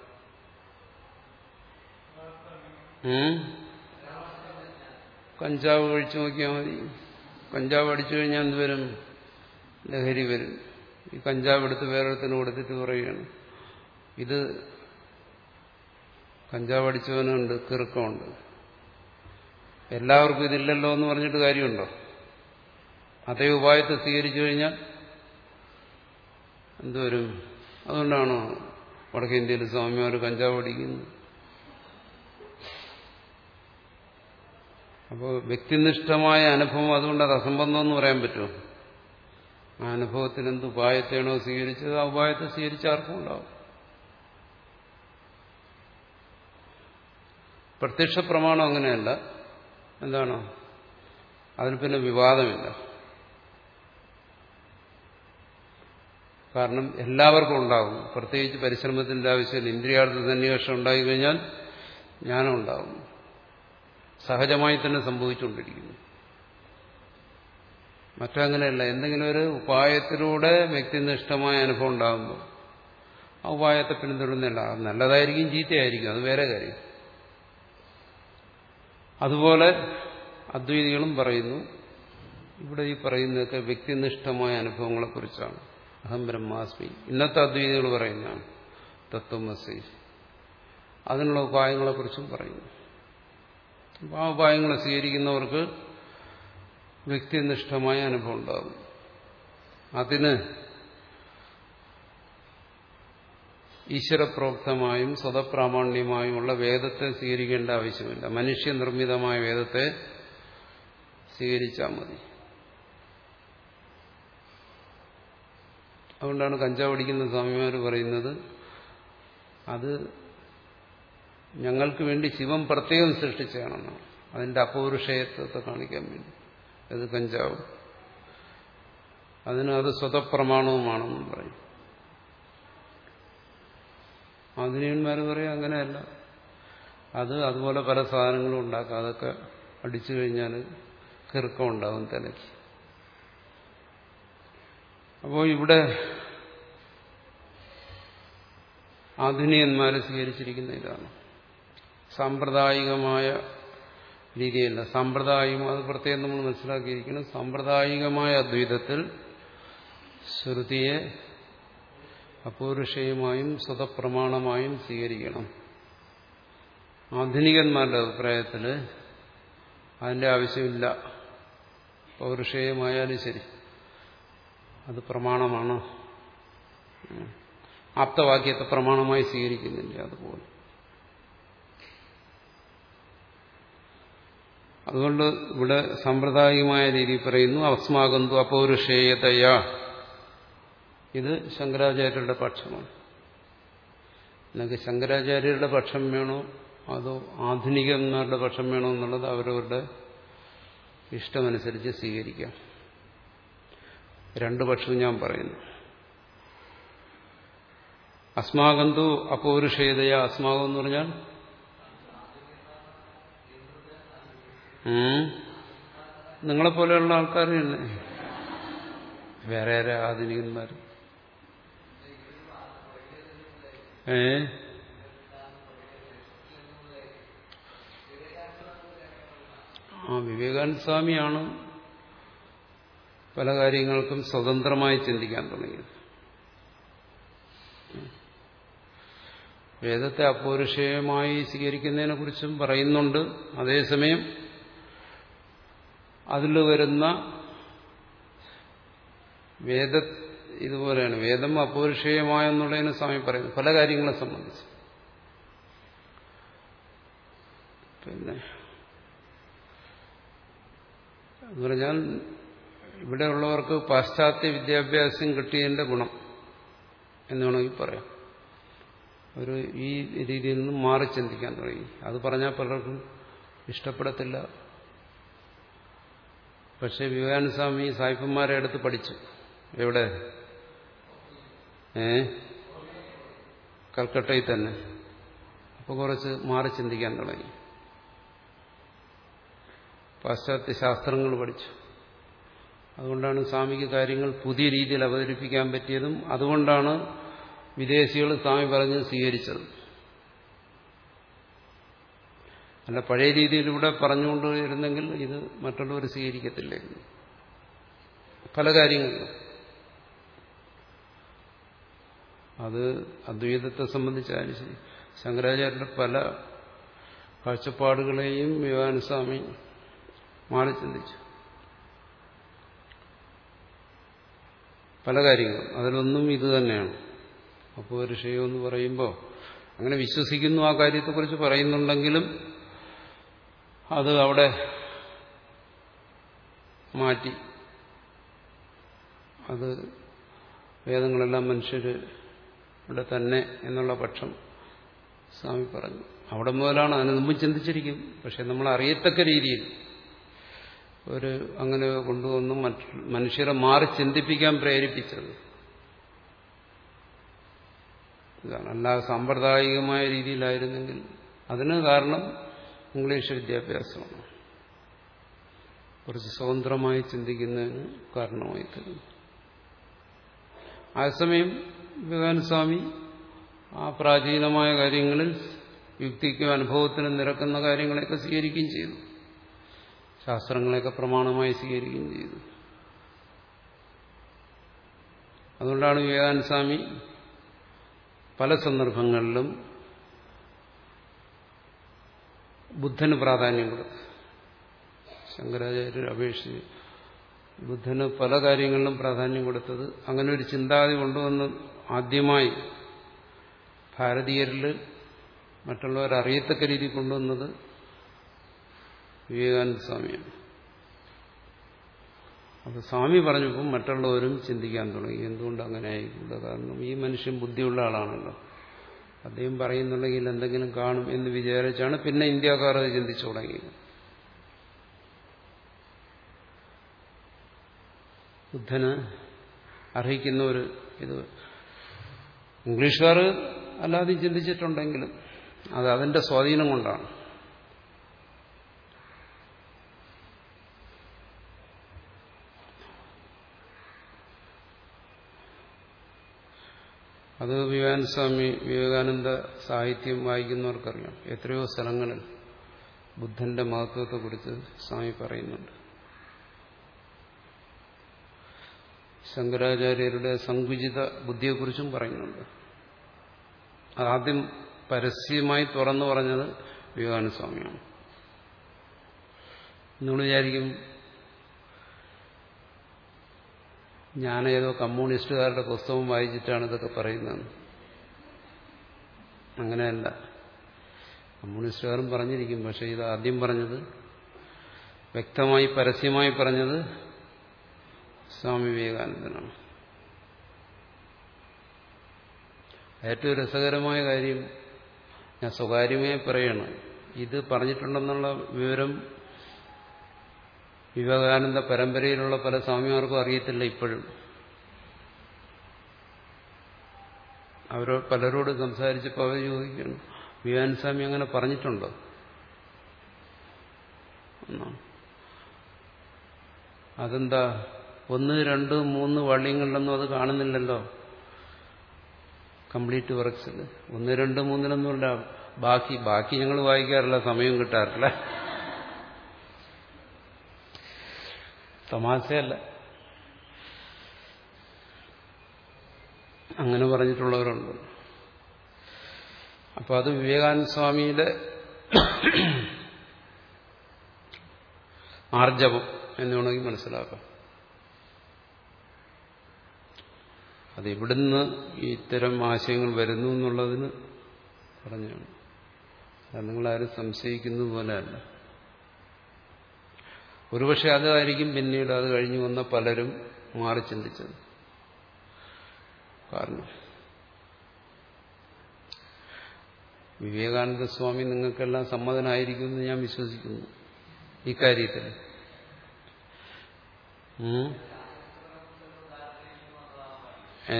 [SPEAKER 1] കഞ്ചാവ് കഴിച്ചു നോക്കിയാൽ മതി. കഞ്ചാവ് അടിച്ചു കഴിഞ്ഞാൽ എന്ത് വരും? ലഹരി വരും. ഈ കഞ്ചാവ് എടുത്ത് വേറൊരുത്തിന് കൊടുത്തിട്ട് പറയുകയാണ് ഇത് കഞ്ചാവ് അടിച്ചവനുണ്ട്, കിറുക്കമുണ്ട്, എല്ലാവർക്കും ഇതില്ലല്ലോ എന്ന് പറഞ്ഞിട്ട് കാര്യമുണ്ടോ? അതേ ഉപായത്തെ സ്വീകരിച്ചു കഴിഞ്ഞാൽ എന്തുവരും? അതുകൊണ്ടാണോ വടക്കേ ഇന്ത്യയിൽ സ്വാമിമാർ കഞ്ചാവ് അടിക്കുന്നത്? അപ്പോൾ വ്യക്തിനിഷ്ഠമായ അനുഭവം അതുകൊണ്ട് അത് അസംബന്ധമെന്ന് പറയാൻ പറ്റുമോ? ആ അനുഭവത്തിന് എന്ത് ഉപായത്തെയാണോ സ്വീകരിച്ചത് ആ ഉപായത്തെ സ്വീകരിച്ച ആർക്കും ഉണ്ടാവും. പ്രത്യക്ഷ പ്രമാണം അങ്ങനെയല്ല. എന്താണ്? അതിൽ പിന്നെ വിവാദമില്ല. കാരണം എല്ലാവർക്കും ഉണ്ടാകും. പ്രത്യേകിച്ച് പരിശ്രമത്തിന്റെ ആവശ്യമില്ല. ഇന്ദ്രിയാർത്ഥ സന്നിവേഷം ഉണ്ടായിക്കഴിഞ്ഞാൽ ജ്ഞാനം ഉണ്ടാകും. സഹജമായി തന്നെ സംഭവിച്ചുകൊണ്ടിരിക്കുന്നു. മറ്റങ്ങനെയല്ല. എന്തെങ്കിലും ഒരു ഉപായത്തിലൂടെ വ്യക്തിനിഷ്ഠമായ അനുഭവം ഉണ്ടാകുമ്പോൾ ആ ഉപായത്തെ പിന്തുടരുന്നില്ല. അത് നല്ലതായിരിക്കും, ചീത്തയായിരിക്കും, അത് വേറെ കാര്യം. അതുപോലെ അദ്വൈതികളും പറയുന്നു. ഇവിടെ ഈ പറയുന്നതൊക്കെ വ്യക്തിനിഷ്ഠമായ അനുഭവങ്ങളെക്കുറിച്ചാണ്. അഹം ബ്രഹ്മാസ്മി. ഇന്നത്തെ അദ്വൈതികൾ പറയുന്നതാണ് തത്വമസി. അതിനുള്ള ഉപായങ്ങളെക്കുറിച്ചും പറയുന്നു. അപ്പോൾ ആ ഉപായങ്ങളെ സ്വീകരിക്കുന്നവർക്ക് വ്യക്തിനിഷ്ഠമായ അനുഭവം ഉണ്ടാകും. അതിന് ഈശ്വരപ്രോക്തമായും സ്വതപ്രാമാണ്യമായുമുള്ള വേദത്തെ സ്വീകരിക്കേണ്ട ആവശ്യമില്ല. മനുഷ്യനിർമ്മിതമായ വേദത്തെ സ്വീകരിച്ചാൽ മതി. അതുകൊണ്ടാണ് കഞ്ചാവടിക്കുന്ന സ്വാമിമാർ പറയുന്നത് അത് ഞങ്ങൾക്ക് വേണ്ടി ശിവൻ പ്രത്യേകം സൃഷ്ടിച്ചതാണെന്നാണ്. അതിന്റെ അപൗരുഷേയത്വത്തെ കാണിക്കാൻ വേണ്ടി. അത് കഞ്ചാവ്. അതിന് അത് സ്വതപ്രമാണവുമാണെന്നും പറയും. ആധുനികന്മാർ പറയും അങ്ങനെയല്ല, അത് അതുപോലെ പല സാധനങ്ങളും ഉണ്ടാക്കാം, അതൊക്കെ അടിച്ചു കഴിഞ്ഞാൽ കിറുക്കം ഉണ്ടാകും തലയ്ക്ക്. അപ്പോൾ ഇവിടെ ആധുനികന്മാരെ സ്വീകരിച്ചിരിക്കുന്ന ഇതാണ്. സാമ്പ്രദായികമായ രീതിയല്ല. സാമ്പ്രദായികം അത് പ്രത്യേകം നമ്മൾ മനസ്സിലാക്കിയിരിക്കണം. സാമ്പ്രദായികമായ അദ്വൈതത്തിൽ ശ്രുതിയെ അപൗരുഷേയമായും സ്വതപ്രമാണമായും സ്വീകരിക്കണം. ആധുനികന്മാരുടെ അഭിപ്രായത്തിൽ അതിന്റെ ആവശ്യമില്ല. പൗരുഷേയമായാലും ശരി, അത് പ്രമാണമാണ്. ആപ്തവാക്യത്തെ പ്രമാണമായി സ്വീകരിക്കുന്നില്ല. അതുപോലെ അതുകൊണ്ട് ഇവിടെ സാമ്പ്രദായികമായ രീതി പറയുന്നു അസ്മാകന്തു അപൗരുഷേയതയാ. ഇത് ശങ്കരാചാര്യരുടെ പക്ഷമാണ്. നിങ്ങൾക്ക് ശങ്കരാചാര്യരുടെ പക്ഷം വേണോ അതോ ആധുനികന്മാരുടെ പക്ഷം വേണോ എന്നുള്ളത് അവരവരുടെ ഇഷ്ടമനുസരിച്ച് സ്വീകരിക്കാം. രണ്ടു പക്ഷവും ഞാൻ പറയുന്നു. അസ്മാകന്തു അപൗരുഷേയതയാ. അസ്മാകം എന്ന് പറഞ്ഞാൽ നിങ്ങളെപ്പോലെയുള്ള ആൾക്കാർ തന്നെ. വേറെ ആരെ ആധുനികന്മാർ? ഏ ആ വിവേകാനന്ദ സ്വാമിയാണ് പല കാര്യങ്ങൾക്കും സ്വതന്ത്രമായി ചിന്തിക്കാൻ തുടങ്ങിയത്. വേദത്തെ അപൗരുഷേയമായി സ്വീകരിക്കുന്നതിനെ കുറിച്ചും പറയുന്നുണ്ട്. അതേസമയം അതിൽ വരുന്ന വേദ ഇതുപോലെയാണ്. വേദം അപൗരുഷേയമായെന്നുള്ളതിന് സ്വാമി പറയുന്നു പല കാര്യങ്ങളെ സംബന്ധിച്ച്. പിന്നെ എന്ന് പറഞ്ഞാൽ ഇവിടെയുള്ളവർക്ക് പാശ്ചാത്യ വിദ്യാഭ്യാസം കിട്ടിയതിന്റെ ഗുണം എന്ന് വേണമെങ്കിൽ പറയാം. ഒരു ഈ രീതിയിൽ നിന്നും മാറി ചിന്തിക്കാൻ തുടങ്ങി. അത് പറഞ്ഞാൽ പലർക്കും ഇഷ്ടപ്പെടത്തില്ല. പക്ഷെ വിവേകാനന്ദ സ്വാമി സായിപ്പന്മാരെ അടുത്ത് പഠിച്ചു. എവിടെ? ഏ കൽക്കട്ടയിൽ തന്നെ. അപ്പോൾ കുറച്ച് മാറി ചിന്തിക്കാൻ തുടങ്ങി. പാശ്ചാത്യ ശാസ്ത്രങ്ങൾ പഠിച്ചു. അതുകൊണ്ടാണ് സ്വാമിക്ക് കാര്യങ്ങൾ പുതിയ രീതിയിൽ അവതരിപ്പിക്കാൻ പറ്റിയതും അതുകൊണ്ടാണ് വിദേശികൾ സ്വാമി പറഞ്ഞ് സ്വീകരിച്ചത്. അല്ല പഴയ രീതിയിലൂടെ പറഞ്ഞുകൊണ്ട് ഇരുന്നെങ്കിൽ ഇത് മറ്റുള്ളവർ സ്വീകരിക്കത്തില്ലായിരുന്നു പല കാര്യങ്ങളിലും. അത് അദ്വൈതത്തെ സംബന്ധിച്ചാലും ശരി, ശങ്കരാചാര്യരുടെ പല കാഴ്ചപ്പാടുകളെയും വിവേകാനന്ദ സ്വാമി മാറി ചിന്തിച്ചു. പല കാര്യങ്ങളും അതിലൊന്നും ഇത് തന്നെയാണ്. അപ്പോൾ ഒരു വിഷയം എന്ന് പറയുമ്പോൾ അങ്ങനെ വിശ്വസിക്കുന്നു, ആ കാര്യത്തെക്കുറിച്ച് പറയുന്നുണ്ടെങ്കിലും അത് അവിടെ മാറ്റി അത് വേദങ്ങളെല്ലാം മനുഷ്യരുടെ തന്നെ എന്നുള്ള പക്ഷം സ്വാമി പറഞ്ഞു. അവിടെ മുതലാണ്. അതിന് മുമ്പ് ചിന്തിച്ചിരിക്കും. പക്ഷെ നമ്മൾ അറിയത്തക്ക രീതിയിൽ ഒരു അങ്ങനെ കൊണ്ടുവന്ന് മറ്റു മനുഷ്യരെ മാറി ചിന്തിപ്പിക്കാൻ പ്രേരിപ്പിച്ചത് ഇതാണ്. അല്ലാതെ സാമ്പ്രദായികമായ രീതിയിലായിരുന്നെങ്കിൽ അതിന് കാരണം ഇംഗ്ലീഷ് വിദ്യാഭ്യാസമാണ്. കുറച്ച് സ്വതന്ത്രമായി ചിന്തിക്കുന്നതിന് കാരണമായി തീർന്നു. അതേസമയം വിവേകാനന്ദ സ്വാമി ആ പ്രാചീനമായ കാര്യങ്ങളിൽ യുക്തിക്കും അനുഭവത്തിനും നിരക്കുന്ന കാര്യങ്ങളെയൊക്കെ സ്വീകരിക്കുകയും ചെയ്തു. ശാസ്ത്രങ്ങളെയൊക്കെ പ്രമാണമായി സ്വീകരിക്കുകയും ചെയ്തു. അതുകൊണ്ടാണ് വിവേകാനന്ദ സ്വാമി പല സന്ദർഭങ്ങളിലും ബുദ്ധന് പ്രാധാന്യം കൊടുത്തു. ശങ്കരാചാര്യർ അപേക്ഷിച്ച് ബുദ്ധന് പല കാര്യങ്ങളിലും പ്രാധാന്യം കൊടുത്തത് അങ്ങനെ ഒരു ചിന്താഗതി കൊണ്ടുവന്ന് ആദ്യമായി ഭാരതീയരിൽ മറ്റുള്ളവർ അറിയത്തക്ക രീതി കൊണ്ടുവന്നത് വിവേകാനന്ദ സ്വാമിയാണ്. അപ്പൊ സ്വാമി പറഞ്ഞപ്പോൾ മറ്റുള്ളവരും ചിന്തിക്കാൻ തുടങ്ങി. എന്തുകൊണ്ട് അങ്ങനെ ആയിക്കൂടാ? കാരണം ഈ മനുഷ്യൻ ബുദ്ധിയുള്ള ആളാണല്ലോ, അദ്ദേഹം പറയുന്നുണ്ടെങ്കിൽ എന്തെങ്കിലും കാണും എന്ന് വിചാരിച്ചാണ് പിന്നെ ഇന്ത്യക്കാർ അത് ചിന്തിച്ചു തുടങ്ങിയത്. ബുദ്ധന് അർഹിക്കുന്ന ഒരു ഇത് ഇംഗ്ലീഷുകാർ അല്ലാതെ ചിന്തിച്ചിട്ടുണ്ടെങ്കിലും അത് അതിന്റെ സ്വാധീനം കൊണ്ടാണ്. അത് വിവേകാനന്ദ സ്വാമി വിവേകാനന്ദ സാഹിത്യം വായിക്കുന്നവർക്കറിയാം. എത്രയോ സ്ഥലങ്ങളിൽ ബുദ്ധന്റെ മഹത്വത്തെക്കുറിച്ച് സ്വാമി പറയുന്നുണ്ട്. ശങ്കരാചാര്യരുടെ സങ്കുചിത ബുദ്ധിയെക്കുറിച്ചും പറയുന്നുണ്ട്. ആദ്യം പരസ്യമായി തുറന്നു പറഞ്ഞത് വിവേകാനന്ദ സ്വാമിയാണ്. നിങ്ങൾ വിചാരിക്കും ഞാനേതോ കമ്മ്യൂണിസ്റ്റുകാരുടെ പുസ്തകം വായിച്ചിട്ടാണ് ഇതൊക്കെ പറയുന്നത്. അങ്ങനെയല്ല, കമ്മ്യൂണിസ്റ്റുകാരും പറഞ്ഞിരിക്കും. പക്ഷെ ഇത് ആദ്യം പറഞ്ഞത്, വ്യക്തമായി പരസ്യമായി പറഞ്ഞത് സ്വാമി വിവേകാനന്ദനാണ്. ഏറ്റവും രസകരമായ കാര്യം ഞാൻ സ്വകാര്യമായി പറയണം, ഇത് പറഞ്ഞിട്ടുണ്ടെന്നുള്ള വിവരം വിവേകാനന്ദ പരമ്പരയിലുള്ള പല സ്വാമിമാർക്കും അറിയത്തില്ല ഇപ്പോഴും. അവരോ പലരോട് സംസാരിച്ചപ്പോൾ അവർ ചോദിക്കുന്നു, വിവേകാനന്ദ സ്വാമി അങ്ങനെ പറഞ്ഞിട്ടുണ്ടോ എന്നാണ്. അതെന്താ ഒന്ന് രണ്ട് മൂന്ന് വള്ളിങ്ങളിലൊന്നും അത് കാണുന്നില്ലല്ലോ കംപ്ലീറ്റ് വർക്ക്സിൽ. ഒന്ന് രണ്ട് മൂന്നിലൊന്നുമില്ല. ബാക്കി ബാക്കി ഞങ്ങൾ വായിക്കാറില്ല, സമയം കിട്ടാറില്ല. തമാശയല്ല, അങ്ങനെ പറഞ്ഞിട്ടുള്ളവരുണ്ട്. അപ്പൊ അത് വിവേകാനന്ദ സ്വാമിയുടെ ആർജവം എന്ന് വേണമെങ്കിൽ മനസ്സിലാക്കാം. അത് എവിടുന്ന് ഇത്തരം ആശയങ്ങൾ വരുന്നു എന്നുള്ളതിന് പറഞ്ഞാണ്. അത് നിങ്ങളാരും സംശയിക്കുന്നത് പോലെയല്ല. ഒരുപക്ഷെ അതായിരിക്കും പിന്നീട് അത് കഴിഞ്ഞു വന്ന പലരും മാറി ചിന്തിച്ചത്. കാരണം വിവേകാനന്ദ സ്വാമി നിങ്ങൾക്കെല്ലാം സമ്മതനായിരിക്കുമെന്ന് ഞാൻ വിശ്വസിക്കുന്നു ഇക്കാര്യത്തിൽ. ഏ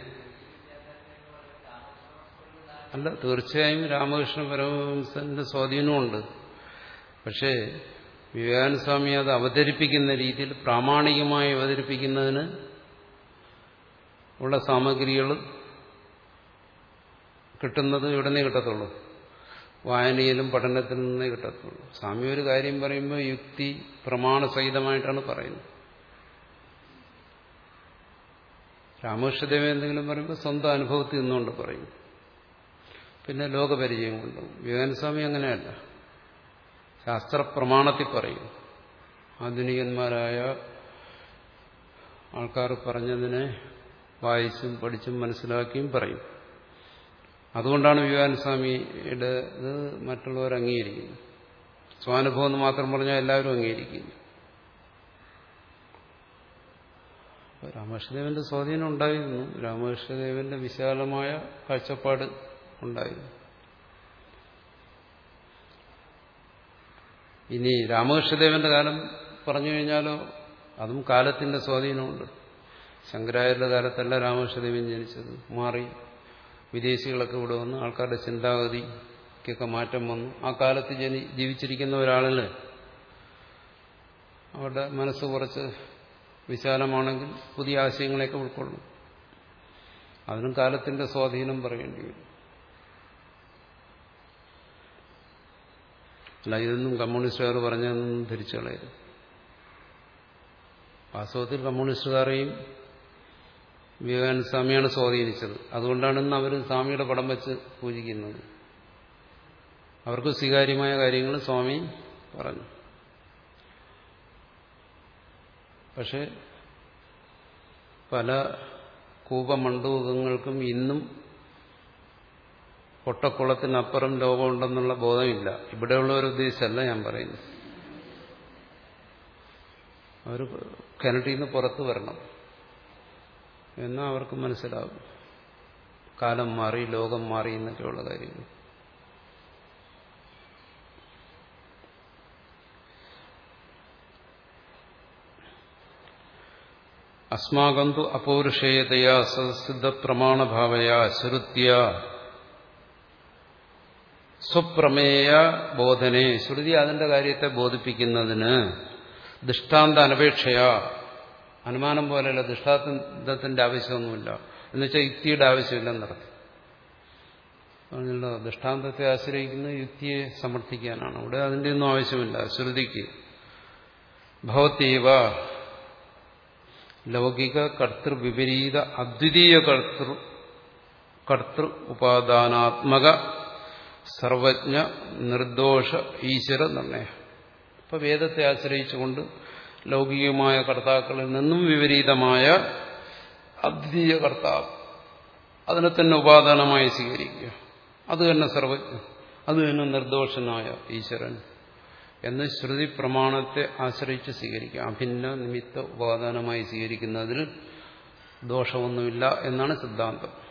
[SPEAKER 1] അല്ല, തീർച്ചയായും രാമകൃഷ്ണ പരമഹംസന്റെ സ്വാധീനമുണ്ട്. പക്ഷേ വിവേകാനന്ദ സ്വാമി അത് അവതരിപ്പിക്കുന്ന രീതിയിൽ പ്രാമാണികമായി അവതരിപ്പിക്കുന്നതിന് ഉള്ള സാമഗ്രികൾ കിട്ടുന്നത് ഇവിടെ നിന്നേ കിട്ടത്തുള്ളൂ, വായനയിലും പഠനത്തിൽ നിന്നേ കിട്ടത്തുള്ളൂ. സ്വാമി ഒരു കാര്യം പറയുമ്പോൾ യുക്തി പ്രമാണസഹിതമായിട്ടാണ് പറയുന്നത്. രാമകൃഷ്ണദേവൻ എന്തെങ്കിലും പറയുമ്പോൾ സ്വന്തം അനുഭവത്തിൽ നിന്നുകൊണ്ട് പറയും, പിന്നെ ലോകപരിചയം കൊണ്ടും. വിവേകാനന്ദ സ്വാമി അങ്ങനെയല്ല, ശാസ്ത്രപ്രമാണത്തിൽ പറയും. ആധുനികന്മാരായ ആൾക്കാർ പറഞ്ഞതിനെ വായിച്ചും പഠിച്ചും മനസ്സിലാക്കിയും പറയും. അതുകൊണ്ടാണ് വിവേകാനന്ദ സ്വാമിയുടെ ഇത് മറ്റുള്ളവർ അംഗീകരിക്കുന്നത്. സ്വാനുഭവം എന്ന് മാത്രം പറഞ്ഞാൽ എല്ലാവരും അംഗീകരിക്കുന്നു. രാമകൃഷ്ണദേവന്റെ സ്വാധീനം ഉണ്ടായിരുന്നു, രാമകൃഷ്ണദേവന്റെ വിശാലമായ കാഴ്ചപ്പാട് ഉണ്ടായിരുന്നു. ഇനി രാമകൃഷ്ണദേവന്റെ കാലം പറഞ്ഞു കഴിഞ്ഞാലോ അതും കാലത്തിന്റെ സ്വാധീനമുണ്ട്. ശങ്കരാചാര്യരുടെ കാലത്തല്ല രാമകൃഷ്ണദേവൻ ജനിച്ചത്. മാറി, വിദേശികളൊക്കെ ഇവിടെ വന്നു, ആൾക്കാരുടെ ചിന്താഗതിക്കൊക്കെ മാറ്റം വന്നു. ആ കാലത്ത് ജനി ജീവിച്ചിരിക്കുന്ന ഒരാളിൽ അവരുടെ മനസ്സ് കുറച്ച് വിശാലമാണെങ്കിൽ പുതിയ ആശയങ്ങളെയൊക്കെ ഉൾക്കൊള്ളും. അതിനും കാലത്തിന്റെ സ്വാധീനം പറയേണ്ടി വരും. അല്ല, ഇതൊന്നും കമ്മ്യൂണിസ്റ്റുകാർ പറഞ്ഞതൊന്നും ധരിച്ചു കളയരുത്. വാസ്തവത്തിൽ കമ്മ്യൂണിസ്റ്റുകാരെയും വിവേകാനന്ദ സ്വാമിയാണ് സ്വാധീനിച്ചത്. അതുകൊണ്ടാണ് ഇന്ന് അവർ സ്വാമിയുടെ പടം വെച്ച് പൂജിക്കുന്നത്. അവർക്ക് സ്വീകാര്യമായ കാര്യങ്ങൾ സ്വാമി പറഞ്ഞു. പക്ഷെ പല കൂപമണ്ഡൂകങ്ങൾക്കും ഇന്നും പൊട്ടക്കുളത്തിനപ്പുറം ലോകമുണ്ടെന്നുള്ള ബോധമില്ല. ഇവിടെയുള്ളവർ ഉദ്ദേശിച്ചല്ല ഞാൻ പറയുന്നത്. അവർ കിണറ്റിൽ നിന്ന് പുറത്തു വരണം എന്നാൽ അവർക്ക് മനസ്സിലാവും കാലം മാറി, ലോകം മാറി എന്നൊക്കെയുള്ള കാര്യങ്ങൾ. അസ്മാകന്തു അപൗരുഷേയതയാ സദസിദ്ധ പ്രമാണഭാവയാ ശ്രുത്യ സ്വപ്രമേയ ബോധനെ, ശ്രുതി അതിന്റെ കാര്യത്തെ ബോധിപ്പിക്കുന്നതിന് ദൃഷ്ടാന്ത അനപേക്ഷയാ, അനുമാനം പോലെയല്ല, ദൃഷ്ടാന്തത്തിന്റെ ആവശ്യമൊന്നുമില്ല. എന്നുവെച്ചാൽ യുക്തിയുടെ ആവശ്യമില്ലെന്നർത്ഥം. പറഞ്ഞല്ലോ, ദൃഷ്ടാന്തത്തെ ആശ്രയിക്കുന്ന യുക്തിയെ സമർത്ഥിക്കാനാണ്. അവിടെ അതിന്റെ ഒന്നും ആവശ്യമില്ല. ശ്രുതിക്ക് ഭവത്യവ ലൗകിക കർത്തൃ വിപരീത അദ്വിതീയ കർത്തൃ കർത്തൃ ഉപാദാനാത്മക സർവജ്ഞ നിർദോഷ ഈശ്വര നിർണയ. അപ്പൊ വേദത്തെ ആശ്രയിച്ചുകൊണ്ട് ലൗകികമായ കർത്താക്കളിൽ നിന്നും വിപരീതമായ അദ്വിതീയ കർത്താവ്, അതിനെ തന്നെ ഉപാദാനമായി സ്വീകരിക്കുക. അത് തന്നെ സർവജ്ഞ, അത് തന്നെ നിർദോഷനായ ഈശ്വരൻ എന്ന് ശ്രുതി പ്രമാണത്തെ ആശ്രയിച്ച് സ്വീകരിക്കുക. അഭിന്ന നിമിത്ത ഉപാദാനമായി സ്വീകരിക്കുന്നതിൽ ദോഷമൊന്നുമില്ല എന്നാണ് സിദ്ധാന്തം.